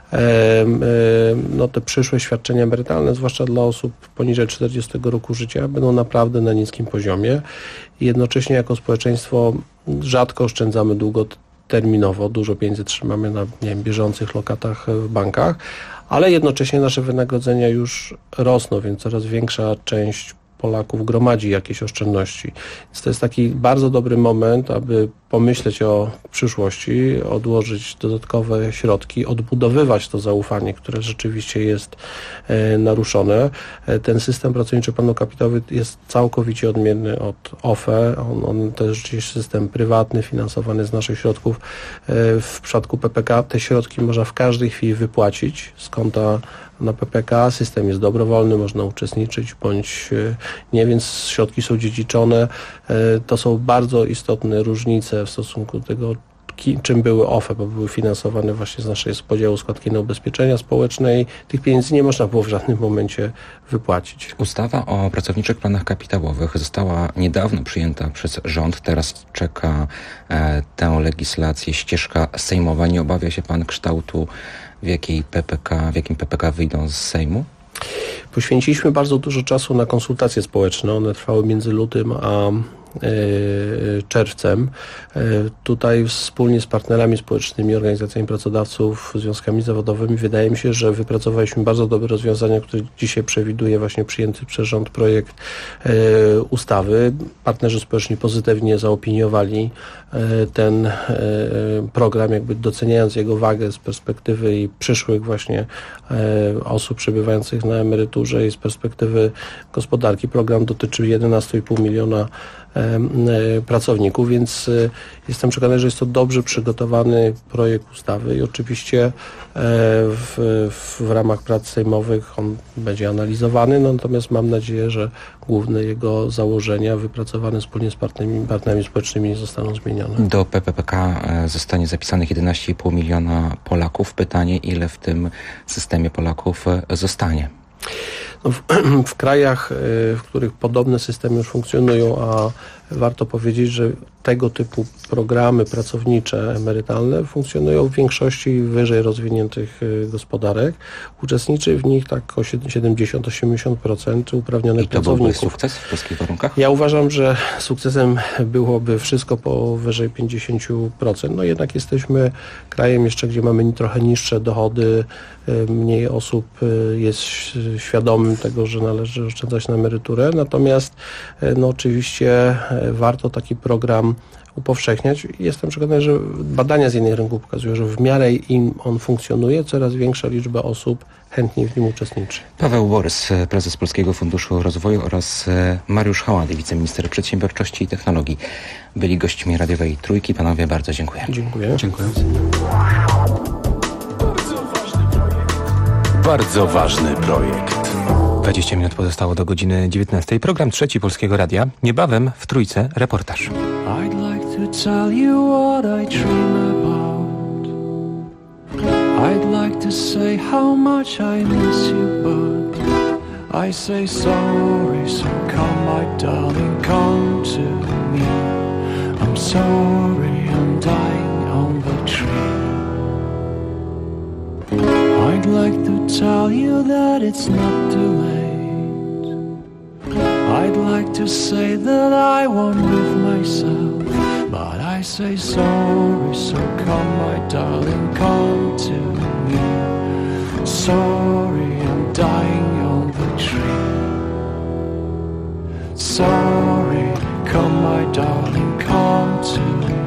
[SPEAKER 9] te przyszłe świadczenia emerytalne, zwłaszcza dla osób poniżej 40 roku życia, będą naprawdę na niskim poziomie. I jednocześnie jako społeczeństwo rzadko oszczędzamy długoterminowo, dużo pieniędzy trzymamy na bieżących lokatach w bankach, ale jednocześnie nasze wynagrodzenia już rosną, więc coraz większa część Polaków gromadzi jakieś oszczędności. Więc to jest taki bardzo dobry moment, aby pomyśleć o przyszłości, odłożyć dodatkowe środki, odbudowywać to zaufanie, które rzeczywiście jest naruszone. Ten system pracowniczy planu kapitałowych jest całkowicie odmienny od OFE. On to jest rzeczywiście system prywatny, finansowany z naszych środków. W przypadku PPK te środki można w każdej chwili wypłacić z konta na PPK. System jest dobrowolny, można uczestniczyć bądź nie, więc środki są dziedziczone. To są bardzo istotne różnice w stosunku do tego, czym były OFE, bo były finansowane właśnie z naszej podziału składki na ubezpieczenia społeczne i tych pieniędzy nie można było w żadnym momencie wypłacić.
[SPEAKER 28] Ustawa o pracowniczych planach kapitałowych została niedawno przyjęta przez rząd. Teraz czeka tę legislację ścieżka sejmowa. Nie obawia się pan kształtu, w jakim PPK wyjdą z Sejmu?
[SPEAKER 9] Poświęciliśmy bardzo dużo czasu na konsultacje społeczne. One trwały między lutym a czerwcem. Tutaj wspólnie z partnerami społecznymi, organizacjami pracodawców, związkami zawodowymi wydaje mi się, że wypracowaliśmy bardzo dobre rozwiązania, które dzisiaj przewiduje właśnie przyjęty przez rząd projekt ustawy. Partnerzy społeczni pozytywnie zaopiniowali ten program, jakby doceniając jego wagę z perspektywy i przyszłych właśnie osób przebywających na emeryturze i z perspektywy gospodarki. Program dotyczy 11,5 miliona pracowników, więc jestem przekonany, że jest to dobrze przygotowany projekt ustawy i oczywiście w ramach prac sejmowych on będzie analizowany, natomiast mam nadzieję, że główne jego założenia wypracowane wspólnie z partnerami społecznymi nie zostaną zmienione.
[SPEAKER 28] Do PPK zostanie zapisanych 11,5 miliona Polaków. Pytanie, ile w tym systemie Polaków zostanie?
[SPEAKER 9] W krajach, w których podobne systemy już funkcjonują, a warto powiedzieć, że tego typu programy pracownicze, emerytalne funkcjonują w większości wyżej rozwiniętych gospodarek. Uczestniczy w nich tak o 70-80% uprawnionych pracowników.
[SPEAKER 28] I to byłby sukces w polskich warunkach?
[SPEAKER 9] Ja uważam, że sukcesem byłoby wszystko powyżej 50%. No jednak jesteśmy krajem jeszcze, gdzie mamy trochę niższe dochody, mniej osób jest świadomym tego, że należy oszczędzać na emeryturę. Natomiast oczywiście warto taki program upowszechniać. Jestem przekonany, że badania z innych rynków pokazują, że w miarę im on funkcjonuje, coraz większa liczba osób chętnie w nim uczestniczy.
[SPEAKER 28] Paweł Borys, prezes Polskiego Funduszu Rozwoju oraz Mariusz Hałady, wiceminister przedsiębiorczości i technologii, byli gośćmi radiowej Trójki. Panowie, bardzo dziękuję.
[SPEAKER 9] Dziękuję.
[SPEAKER 28] Dziękuję.
[SPEAKER 12] Bardzo ważny projekt.
[SPEAKER 3] 20 minut pozostało do godziny 19. Program Trzeci Polskiego Radia. Niebawem w Trójce reportaż.
[SPEAKER 5] I'd like to tell you what I dream about. I'd like to say how much I miss you, but I say sorry, so come my darling, come to me. I'm sorry, I'm dying on the tree. I'd like to tell you that it's not too late. I'd like to say that I won't live myself, but I say sorry, so come my darling, come to me. Sorry, I'm dying on the tree. Sorry, come my darling, come to me.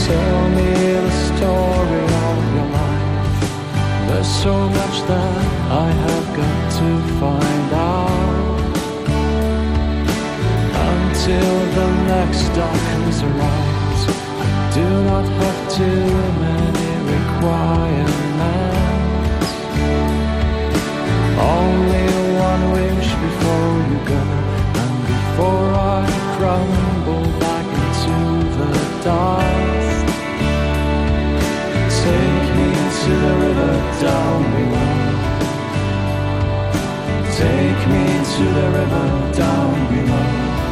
[SPEAKER 5] Tell me the story of your life. There's so much that I have got to find out. Until the next darkness arrives, I do not have too many requirements. Only one wish before you go, and before I crumble back into the dust. Take me to the river down below. Take me to the river down below.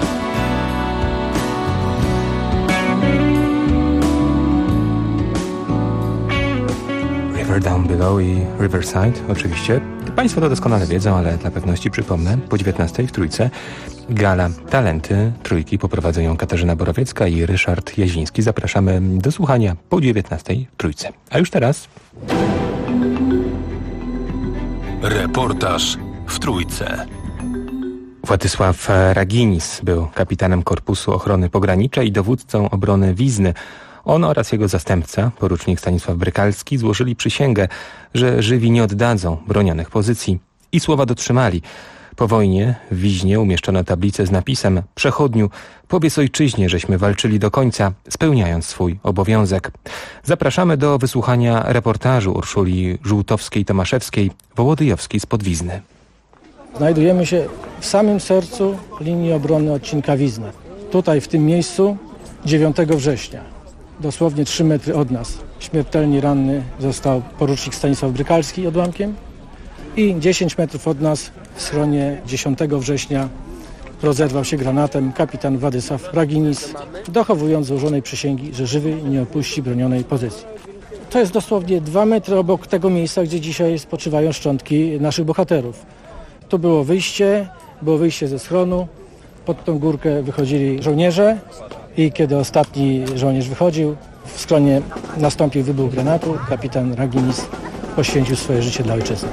[SPEAKER 3] River Down Below i Riverside, oczywiście. Państwo to doskonale wiedzą, ale dla pewności przypomnę, po 19:00 w Trójce gala Talenty Trójki poprowadzą ją Katarzyna Borowiecka i Ryszard Jaziński. Zapraszamy do słuchania po 19:00 w Trójce. A już teraz...
[SPEAKER 21] Reportaż w Trójce.
[SPEAKER 3] Władysław Raginis był kapitanem Korpusu Ochrony Pogranicza i dowódcą obrony Wizny. On oraz jego zastępca, porucznik Stanisław Brykalski, złożyli przysięgę, że żywi nie oddadzą bronionych pozycji. I słowa dotrzymali. Po wojnie w Wiźnie umieszczono tablicę z napisem: Przechodniu, powiedz ojczyźnie, żeśmy walczyli do końca, spełniając swój obowiązek. Zapraszamy do wysłuchania reportażu Urszuli Żółtowskiej-Tomaszewskiej, Wołodyjowskiej spod Wizny.
[SPEAKER 10] Znajdujemy się w samym sercu linii obrony odcinka Wizna. Tutaj, w tym miejscu, 9 września, dosłownie 3 metry od nas, śmiertelnie ranny został porucznik Stanisław Brykalski odłamkiem i 10 metrów od nas w schronie 10 września rozerwał się granatem kapitan Władysław Raginis, dochowując złożonej przysięgi, że żywy nie opuści bronionej pozycji. To jest dosłownie 2 metry obok tego miejsca, gdzie dzisiaj spoczywają szczątki naszych bohaterów. Tu było wyjście ze schronu, pod tą górkę wychodzili żołnierze i kiedy ostatni żołnierz wychodził, w schronie nastąpił wybuch granatu, kapitan Raginis poświęcił swoje życie dla ojczyzny.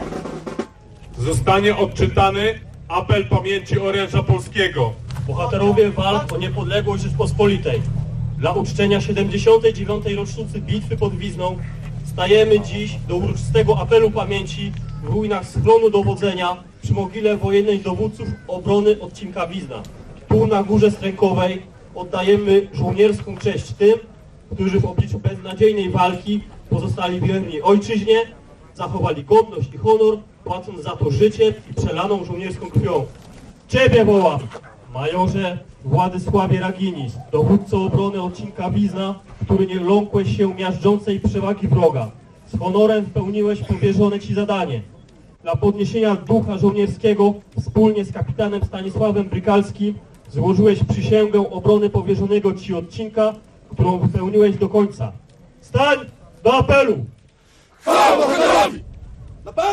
[SPEAKER 14] Zostanie odczytany apel pamięci oręża polskiego.
[SPEAKER 15] Bohaterowie walk o niepodległość Rzeczpospolitej. Dla uczczenia 79. rocznicy bitwy pod Wizną stajemy dziś do uroczystego apelu pamięci w ruinach schronu dowodzenia przy mogile wojennej dowódców obrony odcinka Wizna. Tu na Górze Strękowej oddajemy żołnierską cześć tym, którzy w obliczu beznadziejnej walki pozostali wierni ojczyźnie, zachowali godność i honor, płacąc za to życiem i przelaną żołnierską krwią. Ciebie wołam, majorze Władysławie Raginis, dowódco obrony odcinka Wizna, który nie ląkłeś się miażdżącej przewagi wroga. Z honorem wypełniłeś powierzone ci zadanie. Dla podniesienia ducha żołnierskiego wspólnie z kapitanem Stanisławem Brykalskim złożyłeś przysięgę obrony powierzonego ci odcinka, którą wypełniłeś do końca. Stań do apelu!
[SPEAKER 5] Chwała bohaterowi! Na pas!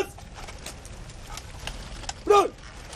[SPEAKER 5] Broń!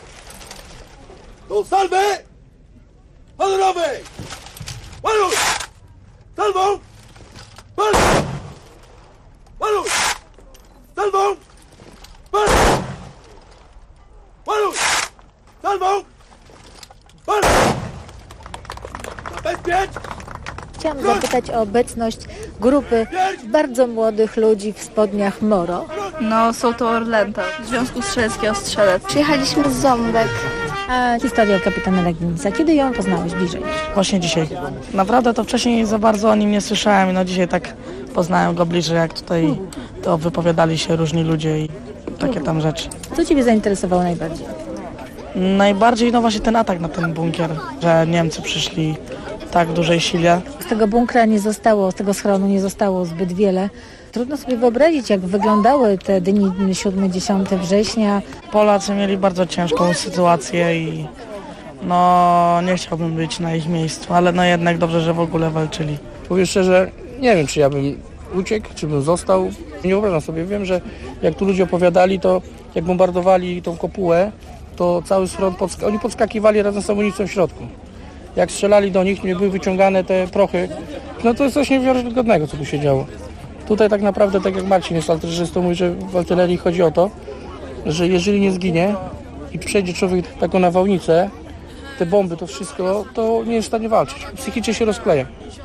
[SPEAKER 5] Do salwy! Honorowej! Waruj! Salwą! Waruj! Waruj! Salwą! Waruj! Waruj! Salwą! Waruj! Zabezpiecz!
[SPEAKER 16] Chciałam zapytać o obecność grupy bardzo młodych ludzi w spodniach Moro.
[SPEAKER 17] No, są to Orlęta, Związku Strzeleckiego Strzelec.
[SPEAKER 16] Przyjechaliśmy z Ząbek. A historia kapitana Raginisa, kiedy ją poznałeś bliżej?
[SPEAKER 17] Właśnie dzisiaj. Naprawdę to wcześniej za bardzo o nim nie słyszałem, no dzisiaj tak poznałem go bliżej, jak tutaj to wypowiadali się różni ludzie i takie tam rzeczy.
[SPEAKER 16] Co Ciebie zainteresowało najbardziej?
[SPEAKER 17] Najbardziej no właśnie ten atak na ten bunkier, że Niemcy przyszli w tak dużej sile.
[SPEAKER 16] Z tego bunkra nie zostało, z tego schronu nie zostało zbyt wiele. Trudno sobie wyobrazić, jak wyglądały te dni 7-10 września.
[SPEAKER 17] Polacy mieli bardzo ciężką sytuację i no nie chciałbym być na ich miejscu, ale no jednak dobrze, że w ogóle walczyli.
[SPEAKER 9] Powiem szczerze, nie wiem, czy ja bym uciekł, czy bym został. Nie wyobrażam sobie. Wiem, że jak tu ludzie opowiadali, to jak bombardowali tą kopułę, to cały schron, oni podskakiwali razem z amunicją w środku. Jak strzelali do nich, nie były wyciągane te prochy. No to jest coś niewiarygodnego, co tu się działo. Tutaj tak naprawdę, tak jak Marcin jest artylerzystą, mówi, że w artylerii chodzi o to, że jeżeli nie zginie i przejdzie człowiek taką nawałnicę, te bomby, to wszystko, to nie jest w stanie walczyć. Psychicznie się rozkleja.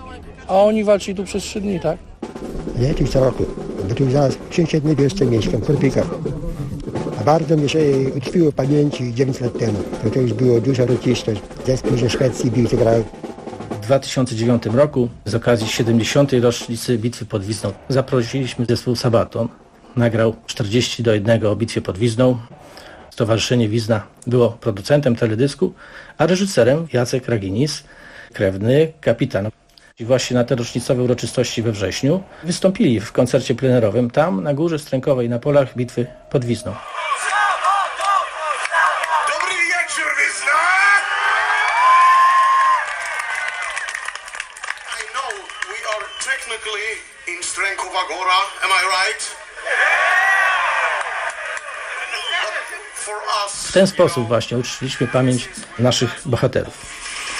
[SPEAKER 10] a oni walczyli tu przez 3 dni, tak?
[SPEAKER 4] Nie, tu co roku, bo tu zaraz w sąsiedniej wiosce mieszkam, w Korpikach. A bardzo mi się utkwiło w pamięci 9 lat temu. To już było duża uroczystość. Zespół ze Szwecji bił, co grał.
[SPEAKER 10] W 2009 roku z okazji 70. rocznicy Bitwy pod Wizną zaprosiliśmy zespół Sabaton. Nagrał 40:1 o Bitwie pod Wizną. Stowarzyszenie Wizna było producentem teledysku, a reżyserem Jacek Raginis, krewny kapitan. I właśnie na te rocznicowe uroczystości we wrześniu wystąpili w koncercie plenerowym tam na Górze Strękowej na polach Bitwy pod Wizną.
[SPEAKER 5] Dobry wieczór, Wizna! I know we are technically in Strękowa Góra, am I right?
[SPEAKER 10] W ten sposób właśnie uczciliśmy pamięć naszych bohaterów.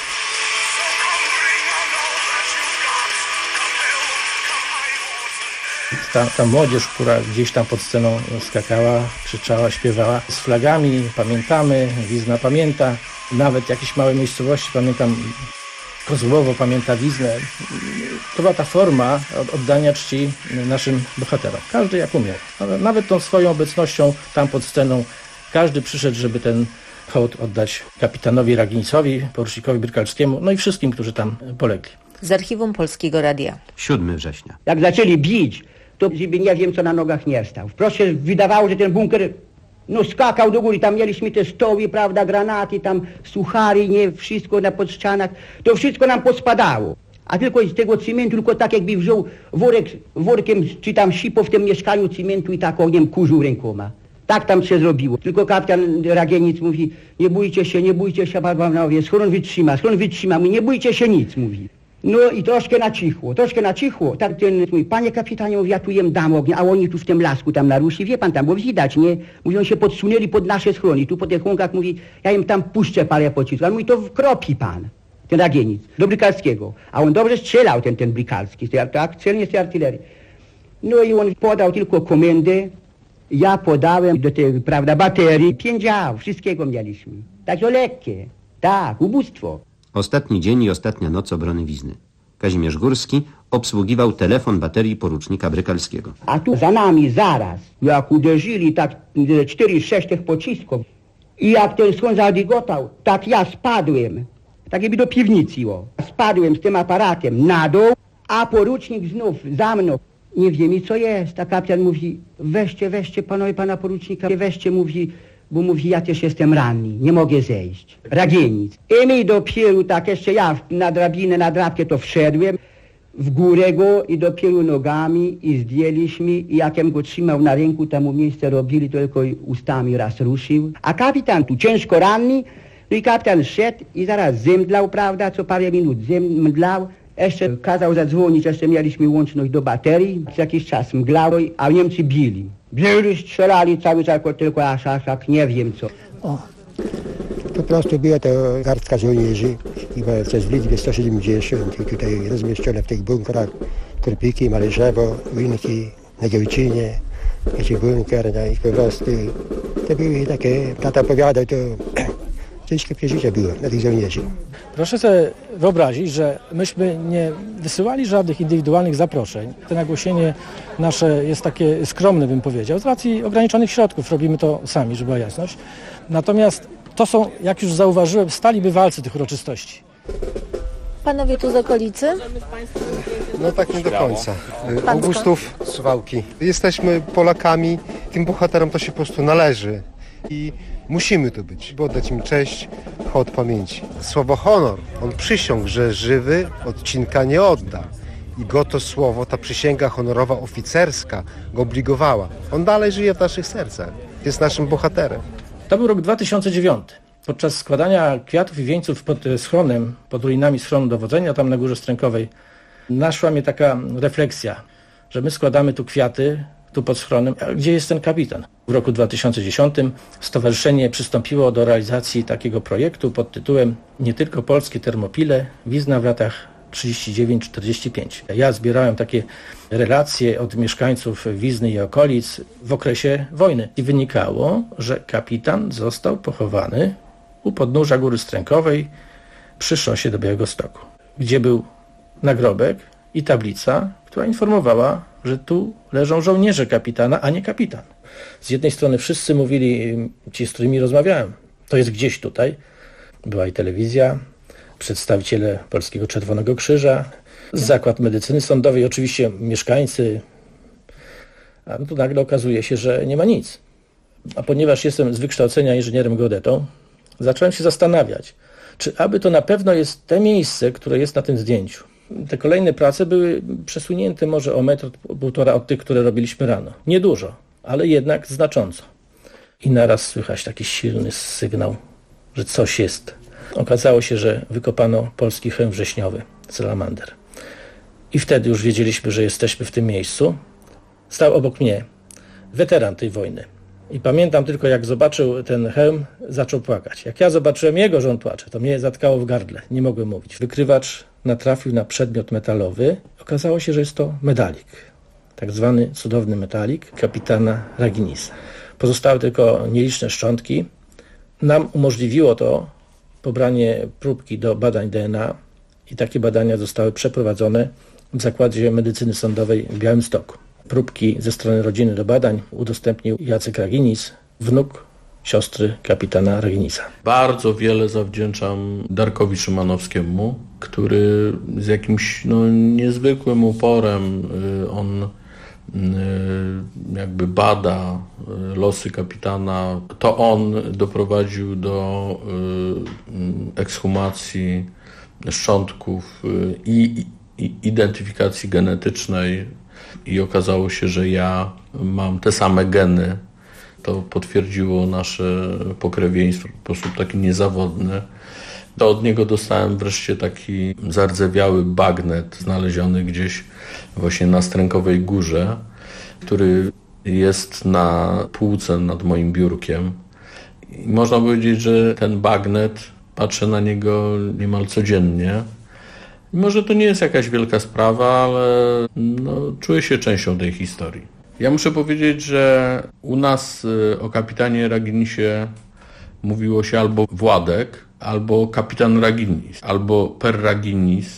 [SPEAKER 10] Ta młodzież, która gdzieś tam pod sceną skakała, krzyczała, śpiewała z flagami, pamiętamy, Wizna pamięta, nawet jakieś małe miejscowości, pamiętam Kozłowo pamięta Wiznę. To była ta forma oddania czci naszym bohaterom. Każdy jak umiał. Nawet tą swoją obecnością tam pod sceną każdy przyszedł, żeby ten hołd oddać kapitanowi Raginicowi, porucznikowi Brykalskiemu, no i wszystkim, którzy tam polegli.
[SPEAKER 18] Z archiwum Polskiego Radia.
[SPEAKER 6] 7 września.
[SPEAKER 8] Jak zaczęli bić, to żeby nie wiem co na nogach nie stał. Wprost się wydawało, że ten bunkier skakał do góry, tam mieliśmy te stoły, prawda, granaty, tam suchary, nie, wszystko na podścianach. To wszystko nam pospadało. A tylko z tego cementu, tylko tak jakby wziął workiem, czy tam sipał w tym mieszkaniu cementu i tak ogniem kurzył rękoma. Tak tam się zrobiło. Tylko kapitan Ragienic mówi, nie bójcie się, panowie, schron wytrzyma, mówi, nie bójcie się nic, mówi. No i troszkę na cichło. Tak ten mówi, panie kapitanie, mówi, ja tu jem dam ognia, a oni tu w tym lasku tam naruszy, wie pan, tam było widać, nie? Mówi, oni się podsunęli pod nasze schrony, tu po tych łąkach, mówi, ja im tam puszczę parę pocisków, a mówi, to wkropi pan, ten Ragienic, do Brykalskiego. A on dobrze strzelał, ten Brykalski, tak, celnie z tej artylerii. No i on podał tylko komendę, ja podałem do tej, prawda, baterii, 5 dział, wszystkiego mieliśmy. Także lekkie, tak, ubóstwo.
[SPEAKER 6] Ostatni dzień i ostatnia noc obrony Wizny. Kazimierz Górski obsługiwał telefon baterii porucznika Brykalskiego.
[SPEAKER 8] A tu za nami zaraz, jak uderzyli tak 4-6 tych pocisków i jak ten schron zadygotał, tak ja spadłem, tak jakby do piwnicy, spadłem z tym aparatem na dół, a porucznik znów za mną. Nie wiemy co jest, a kapitan mówi, weźcie panowie pana porucznika, weźcie, mówi, bo mówi, ja też jestem ranny, nie mogę zejść. Ragienic. I my dopiero tak jeszcze ja na drabinę, na drabkę to wszedłem, w górę go i dopiero nogami i zdjęliśmy i jakem go trzymał na ręku, tam mu miejsce robili, tylko ustami raz ruszył. A kapitan tu ciężko ranny, no i kapitan szedł i zaraz zemdlał, prawda, co parę minut zemdlał. Jeszcze kazał zadzwonić, jeszcze mieliśmy łączność do baterii, przez jakiś czas mglało, a Niemcy bili. Bili, strzelali cały czas, tylko aż nie wiem co.
[SPEAKER 4] O. Po prostu była to garstka żołnierzy, chyba coś w liczbie 170 i tutaj rozmieszczone w tych bunkrach Korpiki, Maleszewo, Winki, na Działczynie, jakiś bunkier, no i po prostu to były takie, tata opowiadał, to ciężkie przeżycie było na tych żołnierzy.
[SPEAKER 10] Proszę sobie wyobrazić, że myśmy nie wysyłali żadnych indywidualnych zaproszeń. To nagłośnienie nasze jest takie skromne, bym powiedział. Z racji ograniczonych środków robimy to sami, żeby była jasność. Natomiast to są, jak już zauważyłem, stali bywalcy tych uroczystości.
[SPEAKER 16] Panowie tu z okolicy?
[SPEAKER 13] No tak nie do końca. Augustów, Suwałki. Jesteśmy Polakami, tym bohaterom to się po prostu należy. I musimy tu być, by oddać im cześć, hołd pamięci. Słowo honor, on przysiągł, że żywy odcinka nie odda. I go to słowo, ta przysięga honorowa, oficerska go obligowała. On dalej żyje w naszych sercach, jest naszym bohaterem.
[SPEAKER 10] To był rok 2009. Podczas składania kwiatów i wieńców pod schronem, pod ruinami schronu dowodzenia, tam na Górze Strękowej, naszła mnie taka refleksja, że my składamy tu kwiaty, tu pod schronem, a gdzie jest ten kapitan? W roku 2010 stowarzyszenie przystąpiło do realizacji takiego projektu pod tytułem Nie tylko polskie termopile, Wizna w latach 39-45. Ja zbierałem takie relacje od mieszkańców Wizny i okolic w okresie wojny i wynikało, że kapitan został pochowany u podnóża Góry Strękowej przy szosie do Białegostoku, gdzie był nagrobek i tablica, która informowała, że tu leżą żołnierze kapitana, a nie kapitan. Z jednej strony wszyscy mówili, ci z którymi rozmawiałem, to jest gdzieś tutaj. Była i telewizja, przedstawiciele Polskiego Czerwonego Krzyża, Zakład Medycyny Sądowej, oczywiście mieszkańcy. A tu nagle okazuje się, że nie ma nic. A ponieważ jestem z wykształcenia inżynierem geodetą, zacząłem się zastanawiać, czy aby to na pewno jest te miejsce, które jest na tym zdjęciu. Te kolejne prace były przesunięte może o metr, półtora od tych, które robiliśmy rano. Niedużo, ale jednak znacząco. I naraz słychać taki silny sygnał, że coś jest. Okazało się, że wykopano polski hełm wrześniowy, salamander. I wtedy już wiedzieliśmy, że jesteśmy w tym miejscu. Stał obok mnie weteran tej wojny. I pamiętam tylko, jak zobaczył ten hełm, zaczął płakać. Jak ja zobaczyłem jego, że on płacze, to mnie zatkało w gardle. Nie mogłem mówić. Wykrywacz natrafił na przedmiot metalowy. Okazało się, że jest to medalik. Tak zwany cudowny medalik kapitana Raginisa. Pozostały tylko nieliczne szczątki. Nam umożliwiło to pobranie próbki do badań DNA i takie badania zostały przeprowadzone w Zakładzie Medycyny Sądowej w Białymstoku. Próbki ze strony rodziny do badań udostępnił Jacek Raginis, wnuk siostry kapitana Raginisa.
[SPEAKER 9] Bardzo wiele zawdzięczam Darkowi Szymanowskiemu, który z jakimś niezwykłym uporem on jakby bada losy kapitana. To on doprowadził do ekshumacji szczątków i identyfikacji genetycznej i okazało się, że ja mam te same geny. To potwierdziło nasze pokrewieństwo w sposób taki niezawodny. To od niego dostałem wreszcie taki zardzewiały bagnet znaleziony gdzieś właśnie na Strękowej Górze, który jest na półce nad moim biurkiem. I można powiedzieć, że ten bagnet, patrzę na niego niemal codziennie. Może to nie jest jakaś wielka sprawa, ale czuję się częścią tej historii. Ja muszę powiedzieć, że u nas o kapitanie Raginisie mówiło się albo Władek, albo kapitan Raginis, albo per Raginis,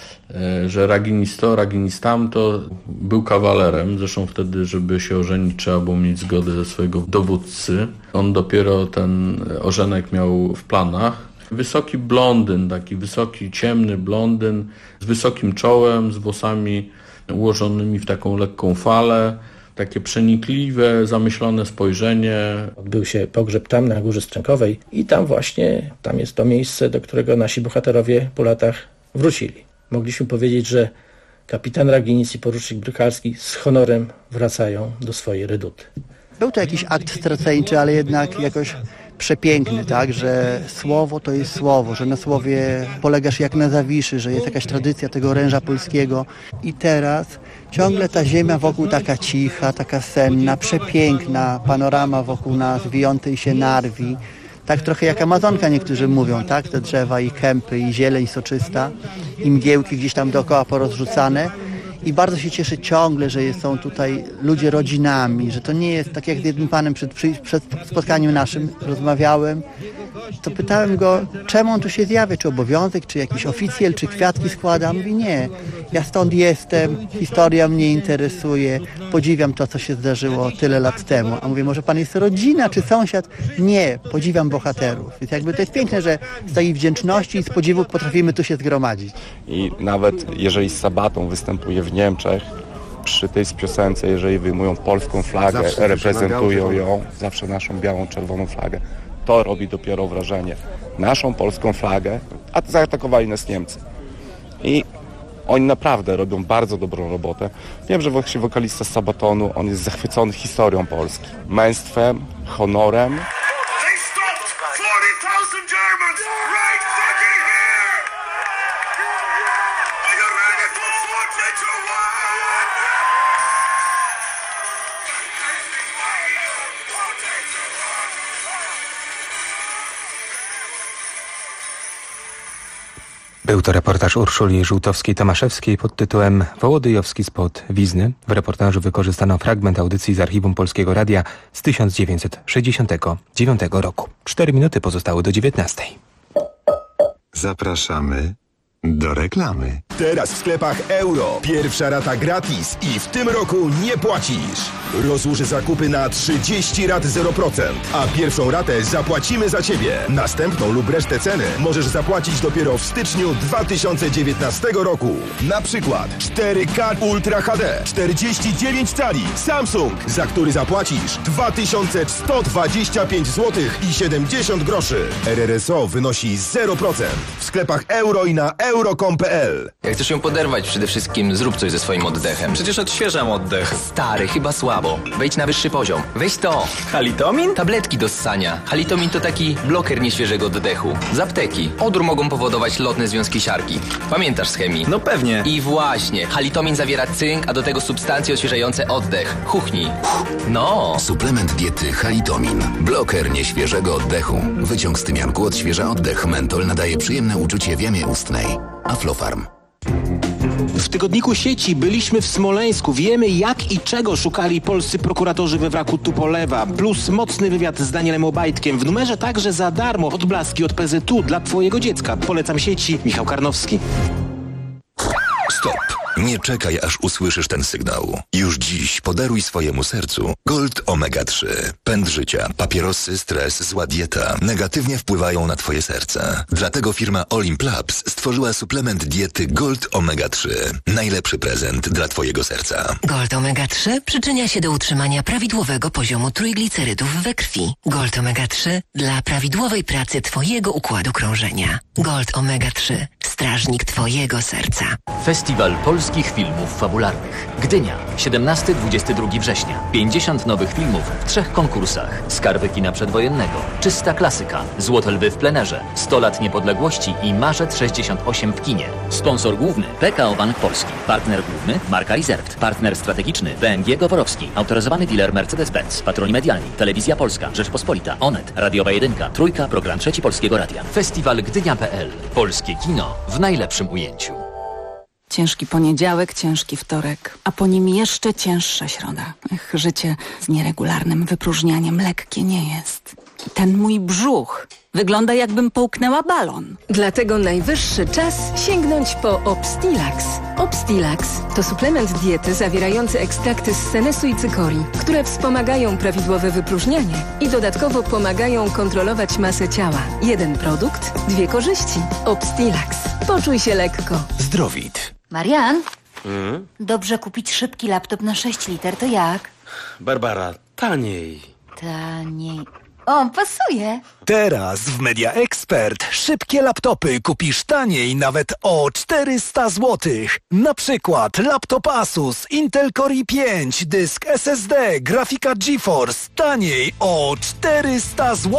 [SPEAKER 9] że Raginis to, Raginis tamto. Był kawalerem, zresztą wtedy, żeby się ożenić, trzeba było mieć zgodę swojego dowódcy. On dopiero ten ożenek miał w planach. Wysoki blondyn, taki wysoki, ciemny blondyn z wysokim czołem, z włosami ułożonymi w taką lekką falę, takie przenikliwe, zamyślone spojrzenie.
[SPEAKER 10] Odbył się pogrzeb tam na Górze Strękowej i tam jest to miejsce, do którego nasi bohaterowie po latach wrócili. Mogliśmy powiedzieć, że kapitan Raginis i porucznik Brykalski z honorem wracają do swojej reduty.
[SPEAKER 11] Był to jakiś akt straceńczy, ale jednak jakoś przepiękny, tak, że słowo to jest słowo, że na słowie polegasz jak na zawiszy, że jest jakaś tradycja tego oręża polskiego i teraz ciągle ta ziemia wokół taka cicha, taka senna, przepiękna, panorama wokół nas, wijącej się narwi, tak trochę jak Amazonka niektórzy mówią, tak, te drzewa i kępy i zieleń soczysta i mgiełki gdzieś tam dookoła porozrzucane. I bardzo się cieszę ciągle, że są tutaj ludzie rodzinami, że to nie jest tak jak z jednym panem przed spotkaniem naszym rozmawiałem, to pytałem go, czemu on tu się zjawia, czy obowiązek, czy jakiś oficjel, czy kwiatki składa. Mówi nie, ja stąd jestem, historia mnie interesuje, podziwiam to, co się zdarzyło tyle lat temu. A mówię, może pan jest rodzina, czy sąsiad? Nie, podziwiam bohaterów. Więc jakby to jest piękne, że z tej wdzięczności i z podziwu potrafimy tu się zgromadzić.
[SPEAKER 19] I nawet jeżeli z Sabatą występuje w Niemczech, przy tej piosence, jeżeli wyjmują polską flagę, reprezentują ją, zawsze naszą białą, czerwoną flagę, to robi dopiero wrażenie. Naszą polską flagę, a zaatakowali nas Niemcy. I oni naprawdę robią bardzo dobrą robotę. Wiem, że właśnie wokalista z Sabatonu, on jest zachwycony historią Polski. Męstwem, honorem.
[SPEAKER 3] Był to reportaż Urszuli Żółtowskiej-Tomaszewskiej pod tytułem Wołodyjowski spod Wizny. W reportażu wykorzystano fragment audycji z archiwum Polskiego Radia z 1969 roku. 4 minuty pozostały do 19.
[SPEAKER 2] Zapraszamy do reklamy.
[SPEAKER 7] Teraz w sklepach Euro. Pierwsza rata gratis i w tym roku nie płacisz. Rozłóż zakupy na 30 rat 0%, a pierwszą ratę zapłacimy za Ciebie. Następną lub resztę ceny możesz zapłacić dopiero w styczniu 2019 roku. Na przykład 4K Ultra HD 49 cali Samsung, za który zapłacisz 2125 zł i 70 groszy. RRSO wynosi 0%. W sklepach Euro i na euro.com.pl.
[SPEAKER 20] Jak chcesz ją poderwać, przede wszystkim zrób coś ze swoim oddechem. Przecież odświeżam oddech. Stary, chyba słabo. Wejdź na wyższy poziom. Weź to. Halitomin? Tabletki do ssania. Halitomin to taki bloker nieświeżego oddechu. Z apteki. Odór mogą powodować lotne związki siarki. Pamiętasz z chemii? No pewnie. I właśnie. Halitomin zawiera cynk, a do tego substancje odświeżające oddech. Huchnij. No.
[SPEAKER 22] Suplement diety Halitomin. Bloker nieświeżego oddechu. Wyciąg z tymianku odświeża oddech. Mentol nadaje przyjemne uczucie w jamie ustnej. Aflofarm.
[SPEAKER 23] W tygodniku Sieci byliśmy w Smoleńsku. Wiemy, jak i czego szukali polscy prokuratorzy we wraku Tupolewa. Plus mocny wywiad z Danielem Obajtkiem. W numerze także za darmo odblaski od PZU dla Twojego dziecka. Polecam Sieci. Michał Karnowski.
[SPEAKER 22] Stop. Nie czekaj, aż usłyszysz ten sygnał. Już dziś podaruj swojemu sercu Gold Omega 3. Pęd życia, papierosy, stres, zła dieta negatywnie wpływają na Twoje serce. Dlatego firma Olimp Labs stworzyła suplement diety Gold Omega 3. Najlepszy prezent dla Twojego serca.
[SPEAKER 24] Gold Omega 3 przyczynia się do utrzymania prawidłowego poziomu trójglicerydów we krwi. Gold Omega 3 dla prawidłowej pracy Twojego układu krążenia. Gold Omega 3. Strażnik Twojego serca.
[SPEAKER 25] Festiwal Polskich Filmów Fabularnych. Gdynia. 17-22 września. 50 nowych filmów w 3 konkursach. Skarby kina przedwojennego. Czysta klasyka. Złote lwy w plenerze. 100 lat niepodległości i Marzec 68 w kinie. Sponsor główny PKO Bank Polski. Partner główny Marka Reserved. Partner strategiczny BMG Goworowski. Autoryzowany dealer Mercedes-Benz. Patroni medialni. Telewizja Polska. Rzeczpospolita. Onet. Radiowa 1. Trójka. Program 3 Polskiego Radia. Festiwal Gdynia.pl. Polskie kino w najlepszym ujęciu.
[SPEAKER 26] Ciężki poniedziałek, ciężki wtorek, a po nim jeszcze cięższa środa. Życie z nieregularnym wypróżnianiem lekkie nie jest. Ten mój brzuch wygląda, jakbym połknęła balon.
[SPEAKER 27] Dlatego najwyższy czas sięgnąć po Obstilax. Obstilax to suplement diety zawierający ekstrakty z senesu i cykorii, które wspomagają prawidłowe wypróżnianie i dodatkowo pomagają kontrolować masę ciała. Jeden produkt, 2 korzyści. Obstilax. Poczuj się lekko.
[SPEAKER 29] Zdrowit.
[SPEAKER 30] Marian, dobrze kupić szybki laptop na 6 liter, to jak?
[SPEAKER 29] Barbara, taniej.
[SPEAKER 30] Taniej. O, pasuje.
[SPEAKER 29] Teraz w Media Expert szybkie laptopy kupisz taniej nawet o 400 zł. Na przykład laptop Asus Intel Core i5, dysk SSD, grafika GeForce taniej o 400 zł.